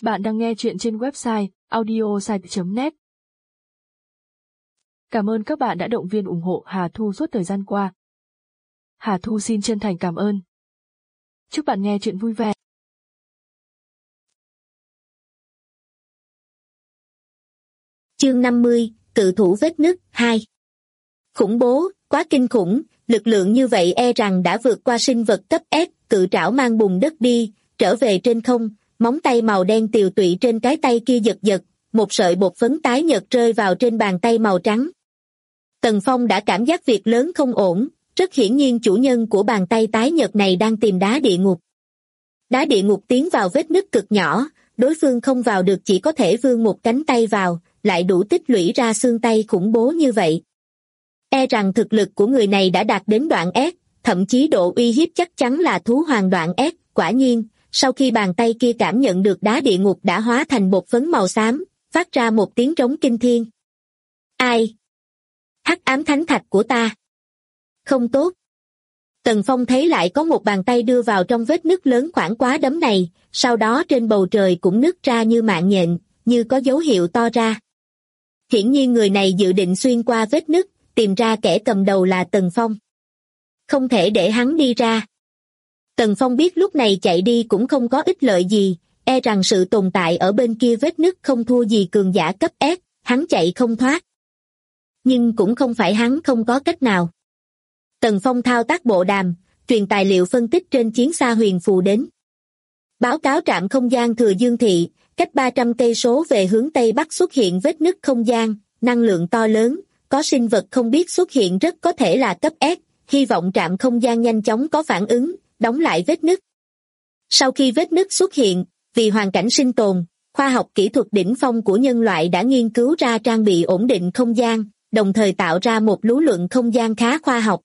Bạn đang nghe chuyện trên website audiosite.net. Cảm ơn các bạn đã động viên ủng hộ Hà Thu suốt thời gian qua. Hà Thu xin chân thành cảm ơn. Chúc bạn nghe chuyện vui vẻ. Chương 50, cự thủ vết nứt 2. Khủng bố, quá kinh khủng, lực lượng như vậy e rằng đã vượt qua sinh vật cấp S, cự trảo mang bùn đất đi, trở về trên không, móng tay màu đen tiều tụy trên cái tay kia giật giật, một sợi bột phấn tái nhợt rơi vào trên bàn tay màu trắng. Tần Phong đã cảm giác việc lớn không ổn, rất hiển nhiên chủ nhân của bàn tay tái nhợt này đang tìm đá địa ngục. Đá địa ngục tiến vào vết nứt cực nhỏ, đối phương không vào được chỉ có thể vươn một cánh tay vào, lại đủ tích lũy ra xương tay khủng bố như vậy. E rằng thực lực của người này đã đạt đến đoạn S, thậm chí độ uy hiếp chắc chắn là thú hoàng đoạn S. Quả nhiên, sau khi bàn tay kia cảm nhận được đá địa ngục đã hóa thành bột phấn màu xám, phát ra một tiếng trống kinh thiên. Ai? Hắc ám thánh thạch của ta. Không tốt. Tần Phong thấy lại có một bàn tay đưa vào trong vết nứt lớn khoảng quá đấm này, sau đó trên bầu trời cũng nứt ra như mạng nhện, như có dấu hiệu to ra. Hiển nhiên người này dự định xuyên qua vết nứt, tìm ra kẻ cầm đầu là Tần Phong. Không thể để hắn đi ra. Tần Phong biết lúc này chạy đi cũng không có ích lợi gì, e rằng sự tồn tại ở bên kia vết nứt không thua gì cường giả cấp S, hắn chạy không thoát. Nhưng cũng không phải hắn không có cách nào. Tần Phong thao tác bộ đàm, truyền tài liệu phân tích trên chiến xa huyền phù đến. Báo cáo trạm không gian Thừa Dương Thị, cách 300 cây số về hướng Tây Bắc xuất hiện vết nứt không gian, năng lượng to lớn, có sinh vật không biết xuất hiện rất có thể là cấp S, hy vọng trạm không gian nhanh chóng có phản ứng, đóng lại vết nứt. Sau khi vết nứt xuất hiện, vì hoàn cảnh sinh tồn, khoa học kỹ thuật đỉnh phong của nhân loại đã nghiên cứu ra trang bị ổn định không gian, đồng thời tạo ra một lý luận không gian khá khoa học.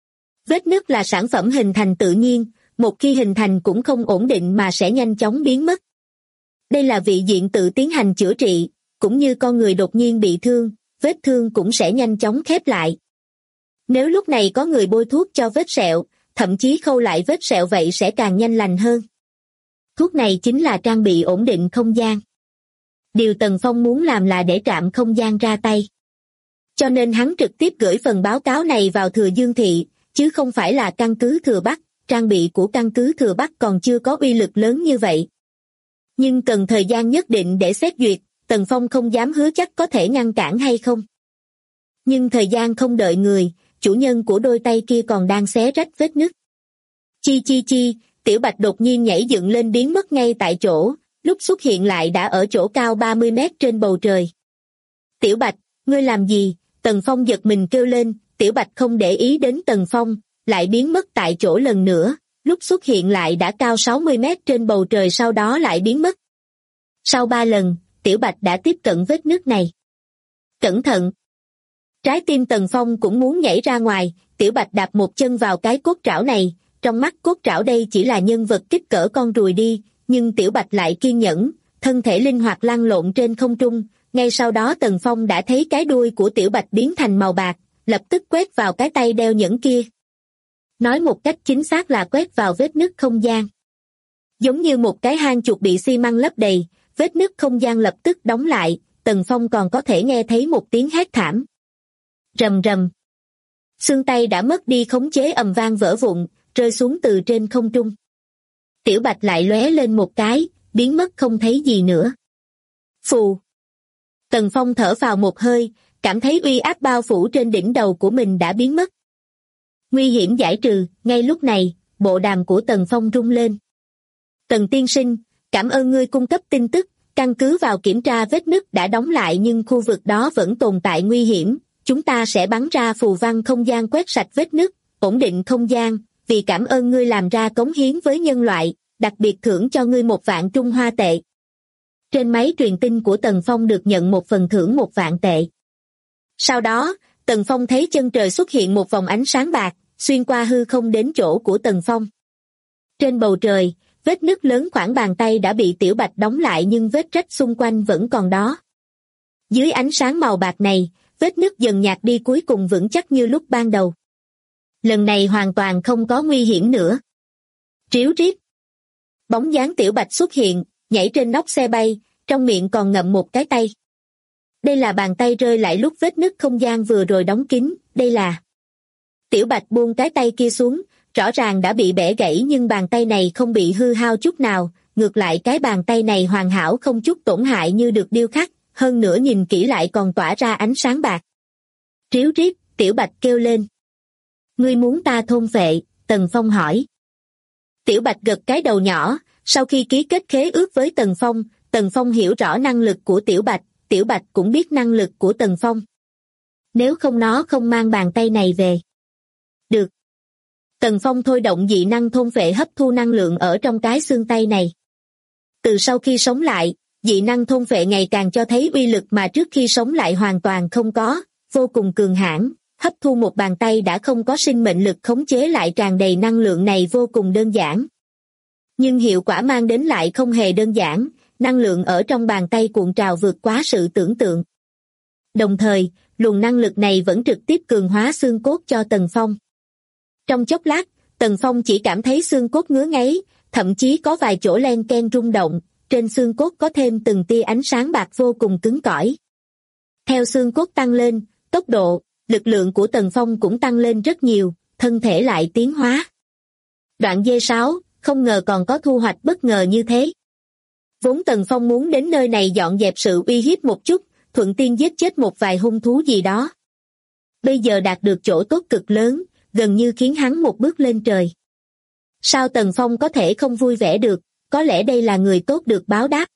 Vết nứt là sản phẩm hình thành tự nhiên, một khi hình thành cũng không ổn định mà sẽ nhanh chóng biến mất. Đây là vị diện tự tiến hành chữa trị, cũng như con người đột nhiên bị thương, vết thương cũng sẽ nhanh chóng khép lại. Nếu lúc này có người bôi thuốc cho vết sẹo, thậm chí khâu lại vết sẹo vậy sẽ càng nhanh lành hơn. Thuốc này chính là trang bị ổn định không gian. Điều Tần Phong muốn làm là để trạm không gian ra tay. Cho nên hắn trực tiếp gửi phần báo cáo này vào Thừa Dương Thị, chứ không phải là căn cứ Thừa Bắc, trang bị của căn cứ Thừa Bắc còn chưa có uy lực lớn như vậy. Nhưng cần thời gian nhất định để xét duyệt, Tần Phong không dám hứa chắc có thể ngăn cản hay không. Nhưng thời gian không đợi người, chủ nhân của đôi tay kia còn đang xé rách vết nứt. Chi chi chi, Tiểu Bạch đột nhiên nhảy dựng lên biến mất ngay tại chỗ, lúc xuất hiện lại đã ở chỗ cao 30 mét trên bầu trời. Tiểu Bạch, ngươi làm gì? Tần Phong giật mình kêu lên, Tiểu Bạch không để ý đến Tần Phong, lại biến mất tại chỗ lần nữa, lúc xuất hiện lại đã cao 60 mét trên bầu trời sau đó lại biến mất. Sau 3 lần, Tiểu Bạch đã tiếp cận vết nứt này. Cẩn thận! Trái tim Tần Phong cũng muốn nhảy ra ngoài, Tiểu Bạch đạp một chân vào cái cốt trảo này, trong mắt cốt trảo đây chỉ là nhân vật kích cỡ con ruồi đi, nhưng Tiểu Bạch lại kiên nhẫn, thân thể linh hoạt lăn lộn trên không trung, ngay sau đó Tần Phong đã thấy cái đuôi của Tiểu Bạch biến thành màu bạc, lập tức quét vào cái tay đeo nhẫn kia. Nói một cách chính xác là quét vào vết nứt không gian. Giống như một cái hang chuột bị xi măng lấp đầy, vết nứt không gian lập tức đóng lại, Tần Phong còn có thể nghe thấy một tiếng hét thảm. Rầm rầm. Xương tay đã mất đi khống chế ầm vang vỡ vụn, rơi xuống từ trên không trung. Tiểu Bạch lại lóe lên một cái, biến mất không thấy gì nữa. Phù. Tần Phong thở vào một hơi, cảm thấy uy áp bao phủ trên đỉnh đầu của mình đã biến mất. Nguy hiểm giải trừ, ngay lúc này, bộ đàm của Tần Phong rung lên. Tần tiên sinh, cảm ơn ngươi cung cấp tin tức, căn cứ vào kiểm tra vết nứt đã đóng lại nhưng khu vực đó vẫn tồn tại nguy hiểm. Chúng ta sẽ bắn ra phù văn không gian quét sạch vết nứt, ổn định không gian, vì cảm ơn ngươi làm ra cống hiến với nhân loại, đặc biệt thưởng cho ngươi 1.000 Trung Hoa tệ. Trên máy truyền tin của Tần Phong được nhận một phần thưởng 1.000 tệ. Sau đó, Tần Phong thấy chân trời xuất hiện một vòng ánh sáng bạc, xuyên qua hư không đến chỗ của Tần Phong. Trên bầu trời, vết nứt lớn khoảng bàn tay đã bị Tiểu Bạch đóng lại nhưng vết rách xung quanh vẫn còn đó. Dưới ánh sáng màu bạc này, vết nứt dần nhạt đi cuối cùng vững chắc như lúc ban đầu. Lần này hoàn toàn không có nguy hiểm nữa. Ríu rít. Bóng dáng Tiểu Bạch xuất hiện, nhảy trên nóc xe bay, trong miệng còn ngậm một cái tay. Đây là bàn tay rơi lại lúc vết nứt không gian vừa rồi đóng kín, đây là... Tiểu Bạch buông cái tay kia xuống, rõ ràng đã bị bẻ gãy nhưng bàn tay này không bị hư hao chút nào, ngược lại cái bàn tay này hoàn hảo không chút tổn hại như được điêu khắc, hơn nữa nhìn kỹ lại còn tỏa ra ánh sáng bạc. Ríu rít, Tiểu Bạch kêu lên. Ngươi muốn ta thôn phệ? Tần Phong hỏi. Tiểu Bạch gật cái đầu nhỏ, sau khi ký kết khế ước với Tần Phong hiểu rõ năng lực của Tiểu Bạch cũng biết năng lực của Tần Phong. Nếu không nó không mang bàn tay này về. Được. Tần Phong thôi động dị năng thôn phệ hấp thu năng lượng ở trong cái xương tay này. Từ sau khi sống lại, dị năng thôn phệ ngày càng cho thấy uy lực mà trước khi sống lại hoàn toàn không có, vô cùng cường hãn. Hấp thu một bàn tay đã không có sinh mệnh lực khống chế lại tràn đầy năng lượng này vô cùng đơn giản. Nhưng hiệu quả mang đến lại không hề đơn giản, năng lượng ở trong bàn tay cuộn trào vượt quá sự tưởng tượng. Đồng thời, luồng năng lực này vẫn trực tiếp cường hóa xương cốt cho Tần Phong. Trong chốc lát, Tần Phong chỉ cảm thấy xương cốt ngứa ngáy, thậm chí có vài chỗ len ken rung động, trên xương cốt có thêm từng tia ánh sáng bạc vô cùng cứng cỏi. Theo xương cốt tăng lên, tốc độ, lực lượng của Tần Phong cũng tăng lên rất nhiều, thân thể lại tiến hóa. Đoạn D6, không ngờ còn có thu hoạch bất ngờ như thế. Vốn Tần Phong muốn đến nơi này dọn dẹp sự uy hiếp một chút, thuận tiện giết chết một vài hung thú gì đó. Bây giờ đạt được chỗ tốt cực lớn, gần như khiến hắn một bước lên trời. Sao Tần Phong có thể không vui vẻ được, có lẽ đây là người tốt được báo đáp.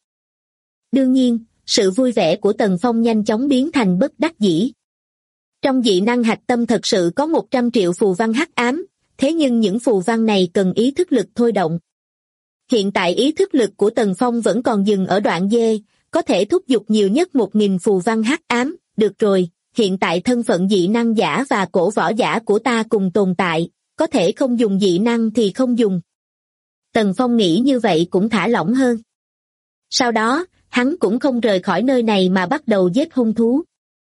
Đương nhiên, sự vui vẻ của Tần Phong nhanh chóng biến thành bất đắc dĩ. Trong dị năng hạch tâm thật sự có 100 triệu phù văn hắc ám, thế nhưng những phù văn này cần ý thức lực thôi động. Hiện tại ý thức lực của Tần Phong vẫn còn dừng ở đoạn D, có thể thúc giục nhiều nhất 1.000 phù văn hắc ám, được rồi, hiện tại thân phận dị năng giả và cổ võ giả của ta cùng tồn tại, có thể không dùng dị năng thì không dùng. Tần Phong nghĩ như vậy cũng thả lỏng hơn. Sau đó, hắn cũng không rời khỏi nơi này mà bắt đầu giết hung thú.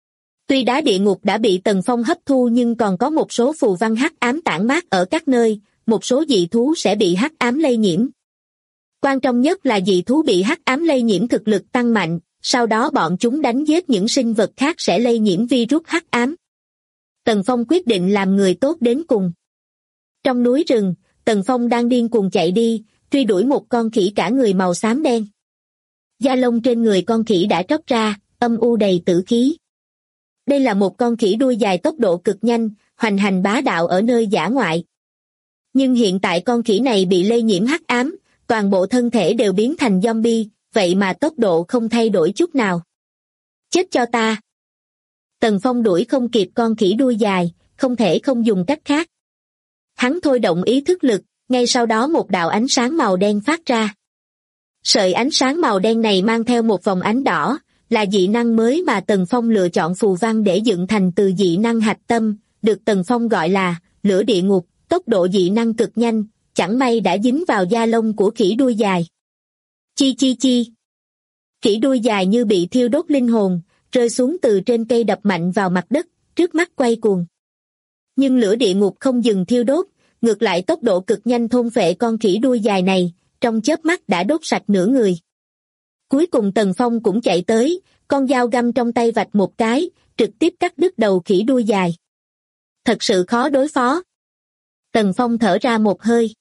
Tuy đá địa ngục đã bị Tần Phong hấp thu nhưng còn có một số phù văn hắc ám tản mát ở các nơi, một số dị thú sẽ bị hắc ám lây nhiễm. Quan trọng nhất là dị thú bị hắc ám lây nhiễm thực lực tăng mạnh, sau đó bọn chúng đánh giết những sinh vật khác sẽ lây nhiễm virus hắc ám. Tần Phong quyết định làm người tốt đến cùng. Trong núi rừng, Tần Phong đang điên cuồng chạy đi, truy đuổi một con khỉ cả người màu xám đen. Da lông trên người con khỉ đã tróc ra, âm u đầy tử khí. Đây là một con khỉ đuôi dài tốc độ cực nhanh, hoành hành bá đạo ở nơi dã ngoại. Nhưng hiện tại con khỉ này bị lây nhiễm hắc ám, toàn bộ thân thể đều biến thành zombie, vậy mà tốc độ không thay đổi chút nào. Chết cho ta! Tần Phong đuổi không kịp con khỉ đuôi dài, không thể không dùng cách khác. Hắn thôi động ý thức lực, ngay sau đó một đạo ánh sáng màu đen phát ra. Sợi ánh sáng màu đen này mang theo một vòng ánh đỏ, là dị năng mới mà Tần Phong lựa chọn phù văn để dựng thành từ dị năng hạch tâm, được Tần Phong gọi là lửa địa ngục, tốc độ dị năng cực nhanh, chẳng may đã dính vào da lông của khỉ đuôi dài. Chi chi chi. Khỉ đuôi dài như bị thiêu đốt linh hồn, rơi xuống từ trên cây đập mạnh vào mặt đất, trước mắt quay cuồng. Nhưng lửa địa ngục không dừng thiêu đốt, ngược lại tốc độ cực nhanh thôn phệ con khỉ đuôi dài này, trong chớp mắt đã đốt sạch nửa người. Cuối cùng Tần Phong cũng chạy tới, con dao găm trong tay vạch một cái, trực tiếp cắt đứt đầu khỉ đuôi dài. Thật sự khó đối phó. Tần Phong thở ra một hơi.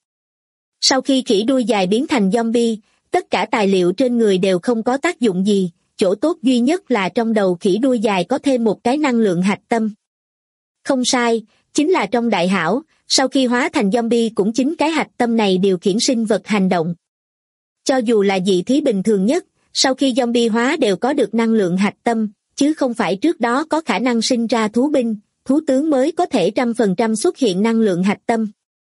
Sau khi khỉ đuôi dài biến thành zombie, tất cả tài liệu trên người đều không có tác dụng gì, chỗ tốt duy nhất là trong đầu khỉ đuôi dài có thêm một cái năng lượng hạch tâm. Không sai, chính là trong đại hảo, sau khi hóa thành zombie cũng chính cái hạch tâm này điều khiển sinh vật hành động. Cho dù là dị thí bình thường nhất, sau khi zombie hóa đều có được năng lượng hạch tâm, chứ không phải trước đó có khả năng sinh ra thú binh, thú tướng mới có thể 100% xuất hiện năng lượng hạch tâm.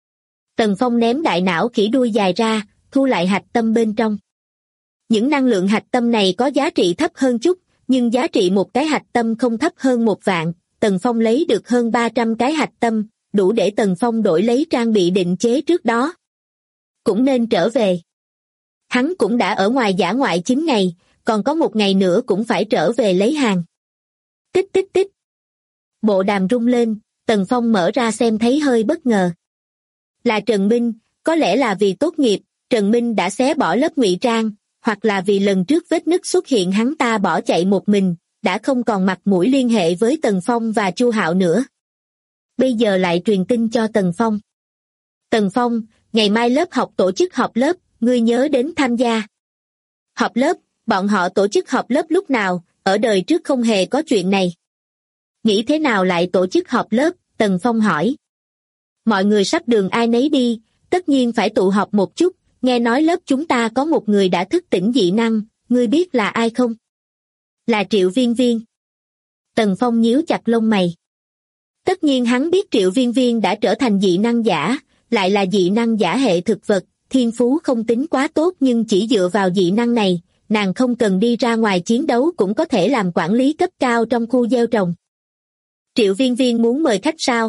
Tần Phong ném đại não khỉ đuôi dài ra, thu lại hạch tâm bên trong. Những năng lượng hạch tâm này có giá trị thấp hơn chút, nhưng giá trị một cái hạch tâm không thấp hơn 1 vạn. Tần Phong lấy được hơn 300 cái hạch tâm, đủ để Tần Phong đổi lấy trang bị định chế trước đó. Cũng nên trở về. Hắn cũng đã ở ngoài dã ngoại 9 ngày, còn có 1 ngày nữa cũng phải trở về lấy hàng. Tích tích tích. Bộ đàm rung lên, Tần Phong mở ra xem thấy hơi bất ngờ. Là Trần Minh, có lẽ là vì tốt nghiệp, Trần Minh đã xé bỏ lớp ngụy trang, hoặc là vì lần trước vết nứt xuất hiện hắn ta bỏ chạy một mình, đã không còn mặt mũi liên hệ với Tần Phong và Chu Hạo nữa. Bây giờ lại truyền tin cho Tần Phong. Tần Phong, ngày mai lớp học tổ chức họp lớp, ngươi nhớ đến tham gia. Họp lớp, bọn họ tổ chức họp lớp lúc nào, ở đời trước không hề có chuyện này. Nghĩ thế nào lại tổ chức họp lớp, Tần Phong hỏi. Mọi người sắp đường ai nấy đi, tất nhiên phải tụ họp một chút, nghe nói lớp chúng ta có một người đã thức tỉnh dị năng, ngươi biết là ai không? Là Triệu Viên Viên. Tần Phong nhíu chặt lông mày. Tất nhiên hắn biết Triệu Viên Viên đã trở thành dị năng giả, lại là dị năng giả hệ thực vật, thiên phú không tính quá tốt nhưng chỉ dựa vào dị năng này, nàng không cần đi ra ngoài chiến đấu cũng có thể làm quản lý cấp cao trong khu gieo trồng. Triệu Viên Viên muốn mời khách sao?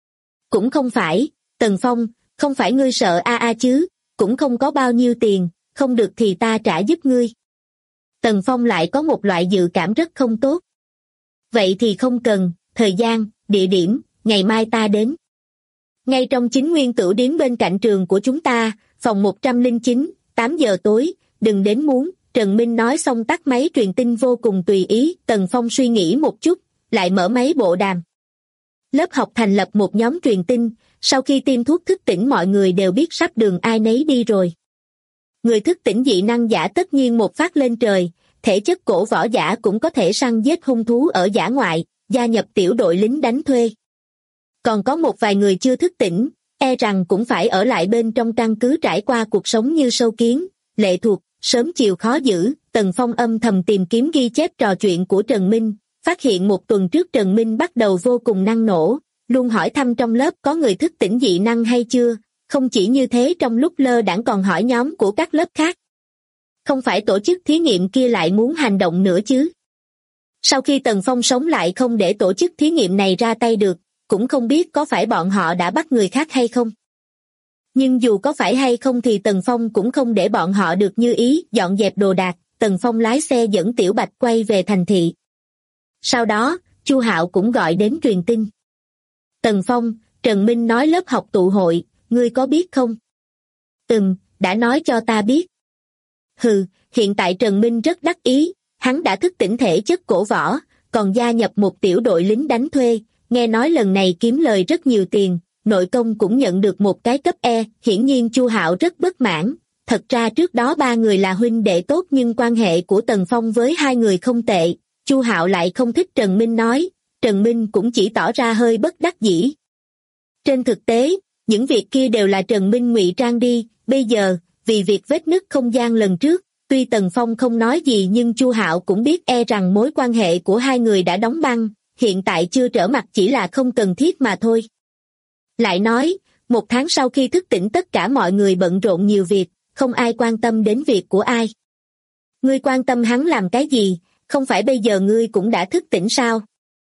Cũng không phải, Tần Phong, không phải ngươi sợ chứ, cũng không có bao nhiêu tiền, không được thì ta trả giúp ngươi. Tần Phong lại có một loại dự cảm rất không tốt. Vậy thì không cần, thời gian, địa điểm, ngày mai ta đến. Ngay trong chính nguyên tử điếm bên cạnh trường của chúng ta, phòng 109, 8 giờ tối, đừng đến muốn, Trần Minh nói xong tắt máy truyền tin vô cùng tùy ý. Tần Phong suy nghĩ một chút, lại mở máy bộ đàm. Lớp học thành lập một nhóm truyền tin, sau khi tiêm thuốc thức tỉnh mọi người đều biết sắp đường ai nấy đi rồi. Người thức tỉnh dị năng giả tất nhiên một phát lên trời, thể chất cổ võ giả cũng có thể săn giết hung thú ở dã ngoại, gia nhập tiểu đội lính đánh thuê. Còn có một vài người chưa thức tỉnh, e rằng cũng phải ở lại bên trong căn cứ trải qua cuộc sống như sâu kiến, lệ thuộc, sớm chiều khó giữ. Tần Phong âm thầm tìm kiếm ghi chép trò chuyện của Trần Minh, phát hiện một tuần trước Trần Minh bắt đầu vô cùng năng nổ, luôn hỏi thăm trong lớp có người thức tỉnh dị năng hay chưa, không chỉ như thế trong lúc lơ đãng còn hỏi nhóm của các lớp khác. Không phải tổ chức thí nghiệm kia lại muốn hành động nữa chứ? Sau khi Tần Phong sống lại không để tổ chức thí nghiệm này ra tay được, cũng không biết có phải bọn họ đã bắt người khác hay không. Nhưng dù có phải hay không thì Tần Phong cũng không để bọn họ được như ý. Dọn dẹp đồ đạc, Tần Phong lái xe dẫn Tiểu Bạch quay về thành thị. Sau đó, Chu Hạo cũng gọi đến truyền tin. Tần Phong, Trần Minh nói lớp học tụ hội, ngươi có biết không? Đã nói cho ta biết. Hừ, hiện tại Trần Minh rất đắc ý, hắn đã thức tỉnh thể chất cổ võ, còn gia nhập một tiểu đội lính đánh thuê, nghe nói lần này kiếm lời rất nhiều tiền, nội công cũng nhận được một cái cấp E. Hiển nhiên Chu Hạo rất bất mãn. Thật ra trước đó ba người là huynh đệ tốt nhưng quan hệ của Tần Phong với hai người không tệ. Chu Hạo lại không thích Trần Minh nói, Trần Minh cũng chỉ tỏ ra hơi bất đắc dĩ. Trên thực tế, những việc kia đều là Trần Minh ngụy trang đi. Bây giờ, vì việc vết nứt không gian lần trước, tuy Tần Phong không nói gì nhưng Chu Hạo cũng biết e rằng mối quan hệ của hai người đã đóng băng, hiện tại chưa trở mặt chỉ là không cần thiết mà thôi. Lại nói, một tháng sau khi thức tỉnh tất cả mọi người bận rộn nhiều việc, không ai quan tâm đến việc của ai. Ngươi quan tâm hắn làm cái gì, không phải bây giờ ngươi cũng đã thức tỉnh sao?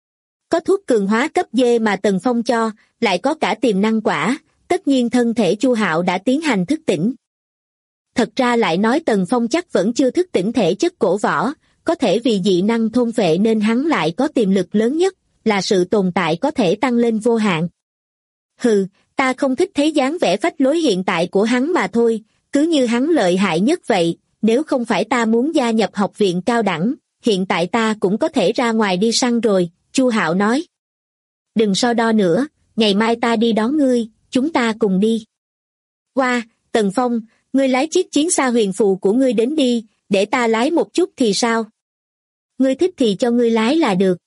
Có thuốc cường hóa cấp D mà Tần Phong cho, lại có cả tiềm năng quả, tất nhiên thân thể Chu Hạo đã tiến hành thức tỉnh. Thật ra lại nói Tần Phong chắc vẫn chưa thức tỉnh thể chất cổ võ, có thể vì dị năng thôn phệ nên hắn lại có tiềm lực lớn nhất, là sự tồn tại có thể tăng lên vô hạn. Hừ, ta không thích thấy dáng vẻ phách lối hiện tại của hắn mà thôi, cứ như hắn lợi hại nhất vậy, nếu không phải ta muốn gia nhập học viện cao đẳng, hiện tại ta cũng có thể ra ngoài đi săn rồi, Chu Hạo nói. Đừng so đo nữa, ngày mai ta đi đón ngươi, chúng ta cùng đi. Qua, Tần Phong, ngươi lái chiếc chiến xa huyền phù của ngươi đến đi, để ta lái một chút thì sao? Ngươi thích thì cho ngươi lái là được.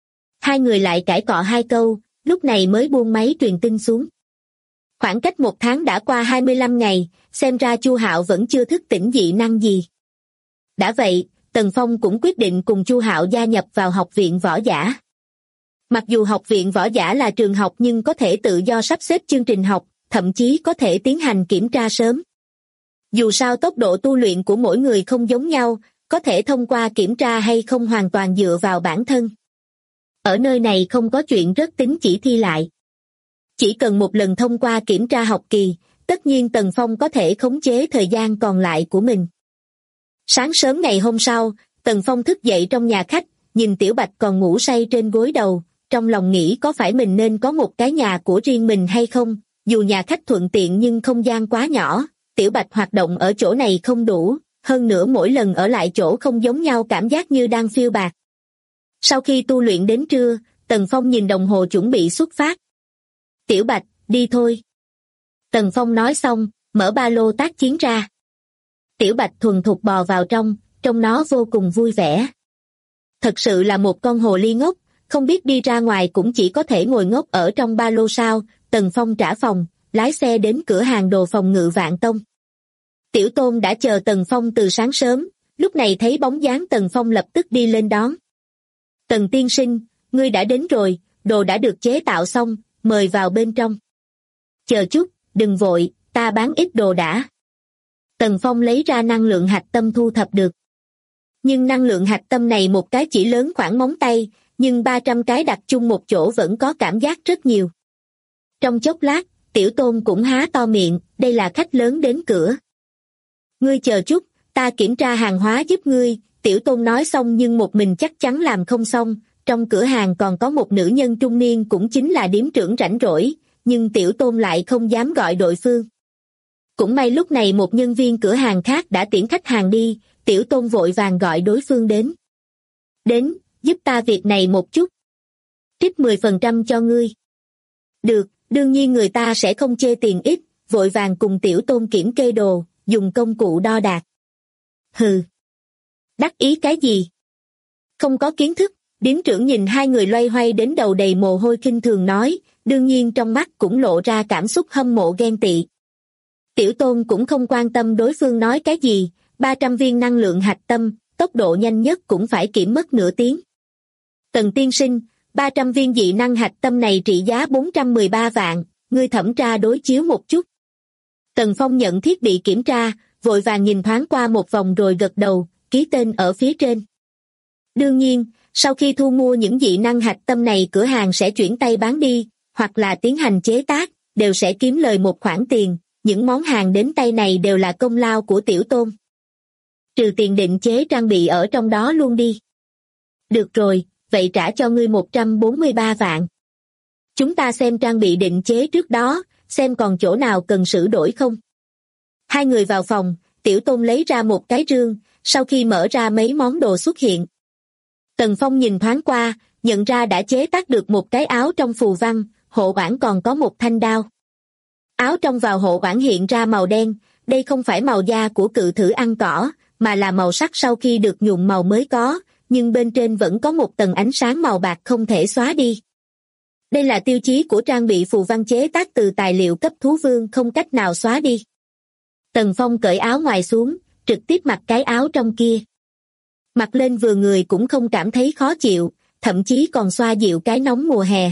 Hai người lại cãi cọ hai câu, lúc này mới buông máy truyền tin xuống. Khoảng cách một tháng đã qua 25 ngày, xem ra Chu Hạo vẫn chưa thức tỉnh dị năng gì. Đã vậy, Tần Phong cũng quyết định cùng Chu Hạo gia nhập vào học viện võ giả. Mặc dù học viện võ giả là trường học nhưng có thể tự do sắp xếp chương trình học, thậm chí có thể tiến hành kiểm tra sớm. Dù sao tốc độ tu luyện của mỗi người không giống nhau, có thể thông qua kiểm tra hay không hoàn toàn dựa vào bản thân. Ở nơi này không có chuyện rớt tín chỉ thi lại. Chỉ cần một lần thông qua kiểm tra học kỳ, tất nhiên Tần Phong có thể khống chế thời gian còn lại của mình. Sáng sớm ngày hôm sau, Tần Phong thức dậy trong nhà khách, nhìn Tiểu Bạch còn ngủ say trên gối đầu, trong lòng nghĩ có phải mình nên có một cái nhà của riêng mình hay không, dù nhà khách thuận tiện nhưng không gian quá nhỏ, Tiểu Bạch hoạt động ở chỗ này không đủ, hơn nữa mỗi lần ở lại chỗ không giống nhau, cảm giác như đang phiêu bạt. Sau khi tu luyện đến trưa, Tần Phong nhìn đồng hồ chuẩn bị xuất phát. Tiểu Bạch, đi thôi. Tần Phong nói xong, mở ba lô tác chiến ra. Tiểu Bạch thuần thục bò vào trong nó vô cùng vui vẻ. Thật sự là một con hồ ly ngốc, không biết đi ra ngoài cũng chỉ có thể ngồi ngốc ở trong ba lô sao. Tần Phong trả phòng, lái xe đến cửa hàng đồ phòng ngự Vạn Tông. Tiểu Tôn đã chờ Tần Phong từ sáng sớm, lúc này thấy bóng dáng Tần Phong lập tức đi lên đón. Tần tiên sinh, ngươi đã đến rồi, đồ đã được chế tạo xong, mời vào bên trong. Chờ chút, đừng vội, ta bán ít đồ đã. Tần Phong lấy ra năng lượng hạch tâm thu thập được. Nhưng năng lượng hạch tâm này một cái chỉ lớn khoảng móng tay, nhưng 300 cái đặt chung một chỗ vẫn có cảm giác rất nhiều. Trong chốc lát, Tiểu Tôn cũng há to miệng, đây là khách lớn đến cửa. Ngươi chờ chút, ta kiểm tra hàng hóa giúp ngươi. Tiểu Tôn nói xong nhưng một mình chắc chắn làm không xong. Trong cửa hàng còn có một nữ nhân trung niên cũng chính là điếm trưởng rảnh rỗi, nhưng Tiểu Tôn lại không dám gọi đối phương. Cũng may lúc này một nhân viên cửa hàng khác đã tiễn khách hàng đi, Tiểu Tôn vội vàng gọi đối phương đến. Đến, giúp ta việc này một chút. Trích 10% cho ngươi. Được, đương nhiên người ta sẽ không chê tiền ít, vội vàng cùng Tiểu Tôn kiểm kê đồ, dùng công cụ đo đạc. Hừ. Đắc ý cái gì? Không có kiến thức, điếm trưởng nhìn hai người loay hoay đến đầu đầy mồ hôi khinh thường nói, đương nhiên trong mắt cũng lộ ra cảm xúc hâm mộ ghen tị. Tiểu Tôn cũng không quan tâm đối phương nói cái gì, 300 viên năng lượng hạch tâm, tốc độ nhanh nhất cũng phải kiểm mất nửa tiếng. Tần tiên sinh, 300 viên dị năng hạch tâm này trị giá 413 vạn, ngươi thẩm tra đối chiếu một chút. Tần Phong nhận thiết bị kiểm tra, vội vàng nhìn thoáng qua một vòng rồi gật đầu, ký tên ở phía trên. Đương nhiên, sau khi thu mua những dị năng hạch tâm này cửa hàng sẽ chuyển tay bán đi, hoặc là tiến hành chế tác, đều sẽ kiếm lời một khoản tiền, những món hàng đến tay này đều là công lao của Tiểu Tôn. Trừ tiền định chế trang bị ở trong đó luôn đi. Được rồi, vậy trả cho ngươi 143 vạn. Chúng ta xem trang bị định chế trước đó, xem còn chỗ nào cần sửa đổi không. Hai người vào phòng, Tiểu Tôn lấy ra một cái rương, sau khi mở ra mấy món đồ xuất hiện. Tần Phong nhìn thoáng qua, nhận ra đã chế tác được một cái áo trong phù văn, hộ oản còn có một thanh đao. Áo trong vào hộ oản hiện ra màu đen, đây không phải màu da của cự thử ăn cỏ, mà là màu sắc sau khi được nhuộm màu mới có, nhưng bên trên vẫn có một tầng ánh sáng màu bạc không thể xóa đi. Đây là tiêu chí của trang bị phù văn chế tác từ tài liệu cấp thú vương không cách nào xóa đi. Tần Phong cởi áo ngoài xuống, trực tiếp mặc cái áo trong kia. Mặc lên vừa người cũng không cảm thấy khó chịu, thậm chí còn xoa dịu cái nóng mùa hè.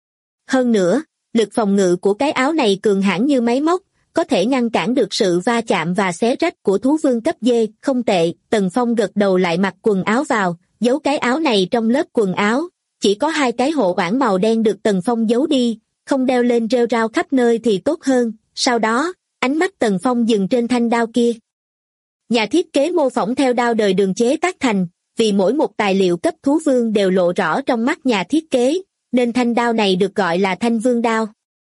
Hơn nữa, lực phòng ngự của cái áo này cường hãn như máy móc, có thể ngăn cản được sự va chạm và xé rách của thú vương cấp D, không tệ. Tần Phong gật đầu lại mặc quần áo vào, giấu cái áo này trong lớp quần áo, chỉ có hai cái hộ oản màu đen được Tần Phong giấu đi, không đeo lên rêu rao khắp nơi thì tốt hơn. Sau đó, ánh mắt Tần Phong dừng trên thanh đao kia. Nhà thiết kế mô phỏng theo đao đời Đường chế tác thành, vì mỗi một tài liệu cấp thú vương đều lộ rõ trong mắt nhà thiết kế, nên thanh đao này được gọi là Thanh Vương đao.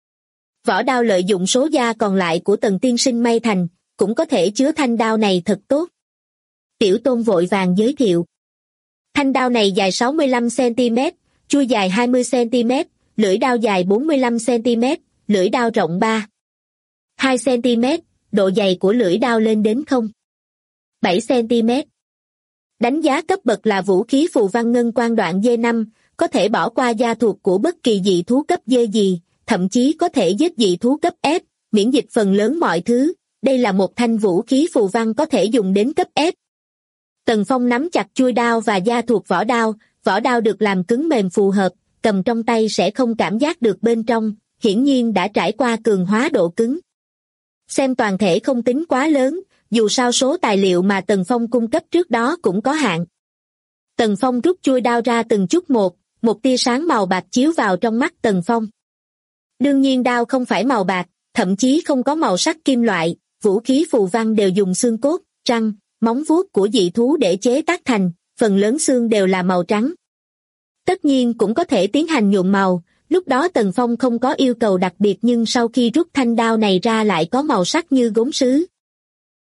Vỏ đao lợi dụng số da còn lại của Tần tiên sinh may thành, cũng có thể chứa thanh đao này thật tốt. Tiểu Tôn vội vàng giới thiệu. Thanh đao này dài 65cm, chuôi dài 20cm, lưỡi đao dài 45cm, lưỡi đao rộng 2cm, độ dày của lưỡi đao lên đến 0,7cm. Đánh giá cấp bậc là vũ khí phù văn ngân quang đoạn D5, có thể bỏ qua da thuộc của bất kỳ dị thú cấp D gì, thậm chí có thể giết dị thú cấp F, miễn dịch phần lớn mọi thứ. Đây là một thanh vũ khí phù văn có thể dùng đến cấp F. Tần Phong nắm chặt chuôi đao và da thuộc vỏ đao được làm cứng mềm phù hợp, cầm trong tay sẽ không cảm giác được bên trong, hiển nhiên đã trải qua cường hóa độ cứng. Xem toàn thể không tính quá lớn, dù sao số tài liệu mà Tần Phong cung cấp trước đó cũng có hạn. Tần Phong rút chuôi đao ra từng chút một tia sáng màu bạc chiếu vào trong mắt Tần Phong. Đương nhiên đao không phải màu bạc, thậm chí không có màu sắc kim loại, vũ khí phù văn đều dùng xương cốt, răng, móng vuốt của dị thú để chế tác thành, phần lớn xương đều là màu trắng. Tất nhiên cũng có thể tiến hành nhuộm màu, lúc đó Tần Phong không có yêu cầu đặc biệt nhưng sau khi rút thanh đao này ra lại có màu sắc như gốm sứ.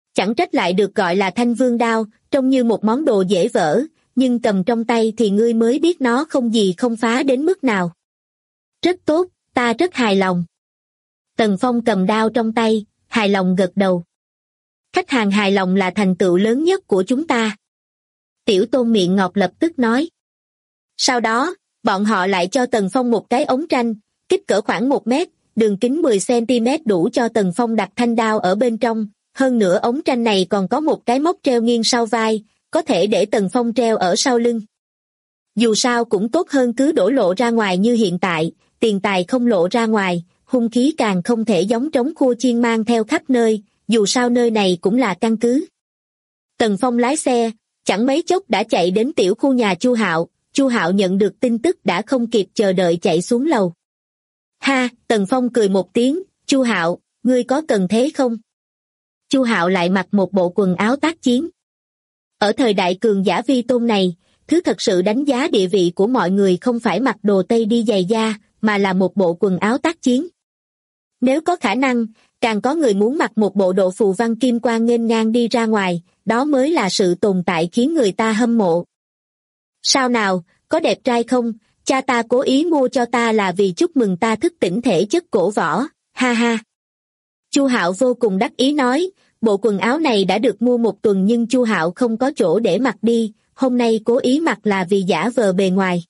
Chẳng trách lại được gọi là Thanh Vương đao, trông như một món đồ dễ vỡ, nhưng cầm trong tay thì ngươi mới biết nó không gì không phá đến mức nào. Rất tốt, ta rất hài lòng. Tần Phong cầm đao trong tay, hài lòng gật đầu. Khách hàng hài lòng là thành tựu lớn nhất của chúng ta. Tiểu Tôn miệng ngọt lập tức nói. Sau đó, bọn họ lại cho Tần Phong một cái ống tranh, kích cỡ khoảng 1 mét, đường kính 10 cm đủ cho Tần Phong đặt thanh đao ở bên trong. Hơn nữa ống tranh này còn có một cái móc treo nghiêng sau vai, có thể để Tần Phong treo ở sau lưng. Dù sao cũng tốt hơn cứ đổ lộ ra ngoài như hiện tại, tiền tài không lộ ra ngoài, hung khí càng không thể giống trống khua chiên mang theo khắp nơi, dù sao nơi này cũng là căn cứ. Tần Phong lái xe, chẳng mấy chốc đã chạy đến tiểu khu nhà Chu Hạo. Chu Hạo nhận được tin tức đã không kịp chờ đợi chạy xuống lầu. Ha, Tần Phong cười một tiếng, Chu Hạo, ngươi có cần thế không? Chu Hạo lại mặc một bộ quần áo tác chiến. Ở thời đại cường giả vi tôn này, thứ thật sự đánh giá địa vị của mọi người không phải mặc đồ tây đi giày da, mà là một bộ quần áo tác chiến. Nếu có khả năng, càng có người muốn mặc một bộ đồ phù văn kim quang nghênh ngang đi ra ngoài, đó mới là sự tồn tại khiến người ta hâm mộ. Sao nào, có đẹp trai không? Cha ta cố ý mua cho ta là vì chúc mừng ta thức tỉnh thể chất cổ võ, ha ha. Chu Hạo vô cùng đắc ý nói, bộ quần áo này đã được mua 1 tuần nhưng Chu Hạo không có chỗ để mặc đi, hôm nay cố ý mặc là vì giả vờ bề ngoài.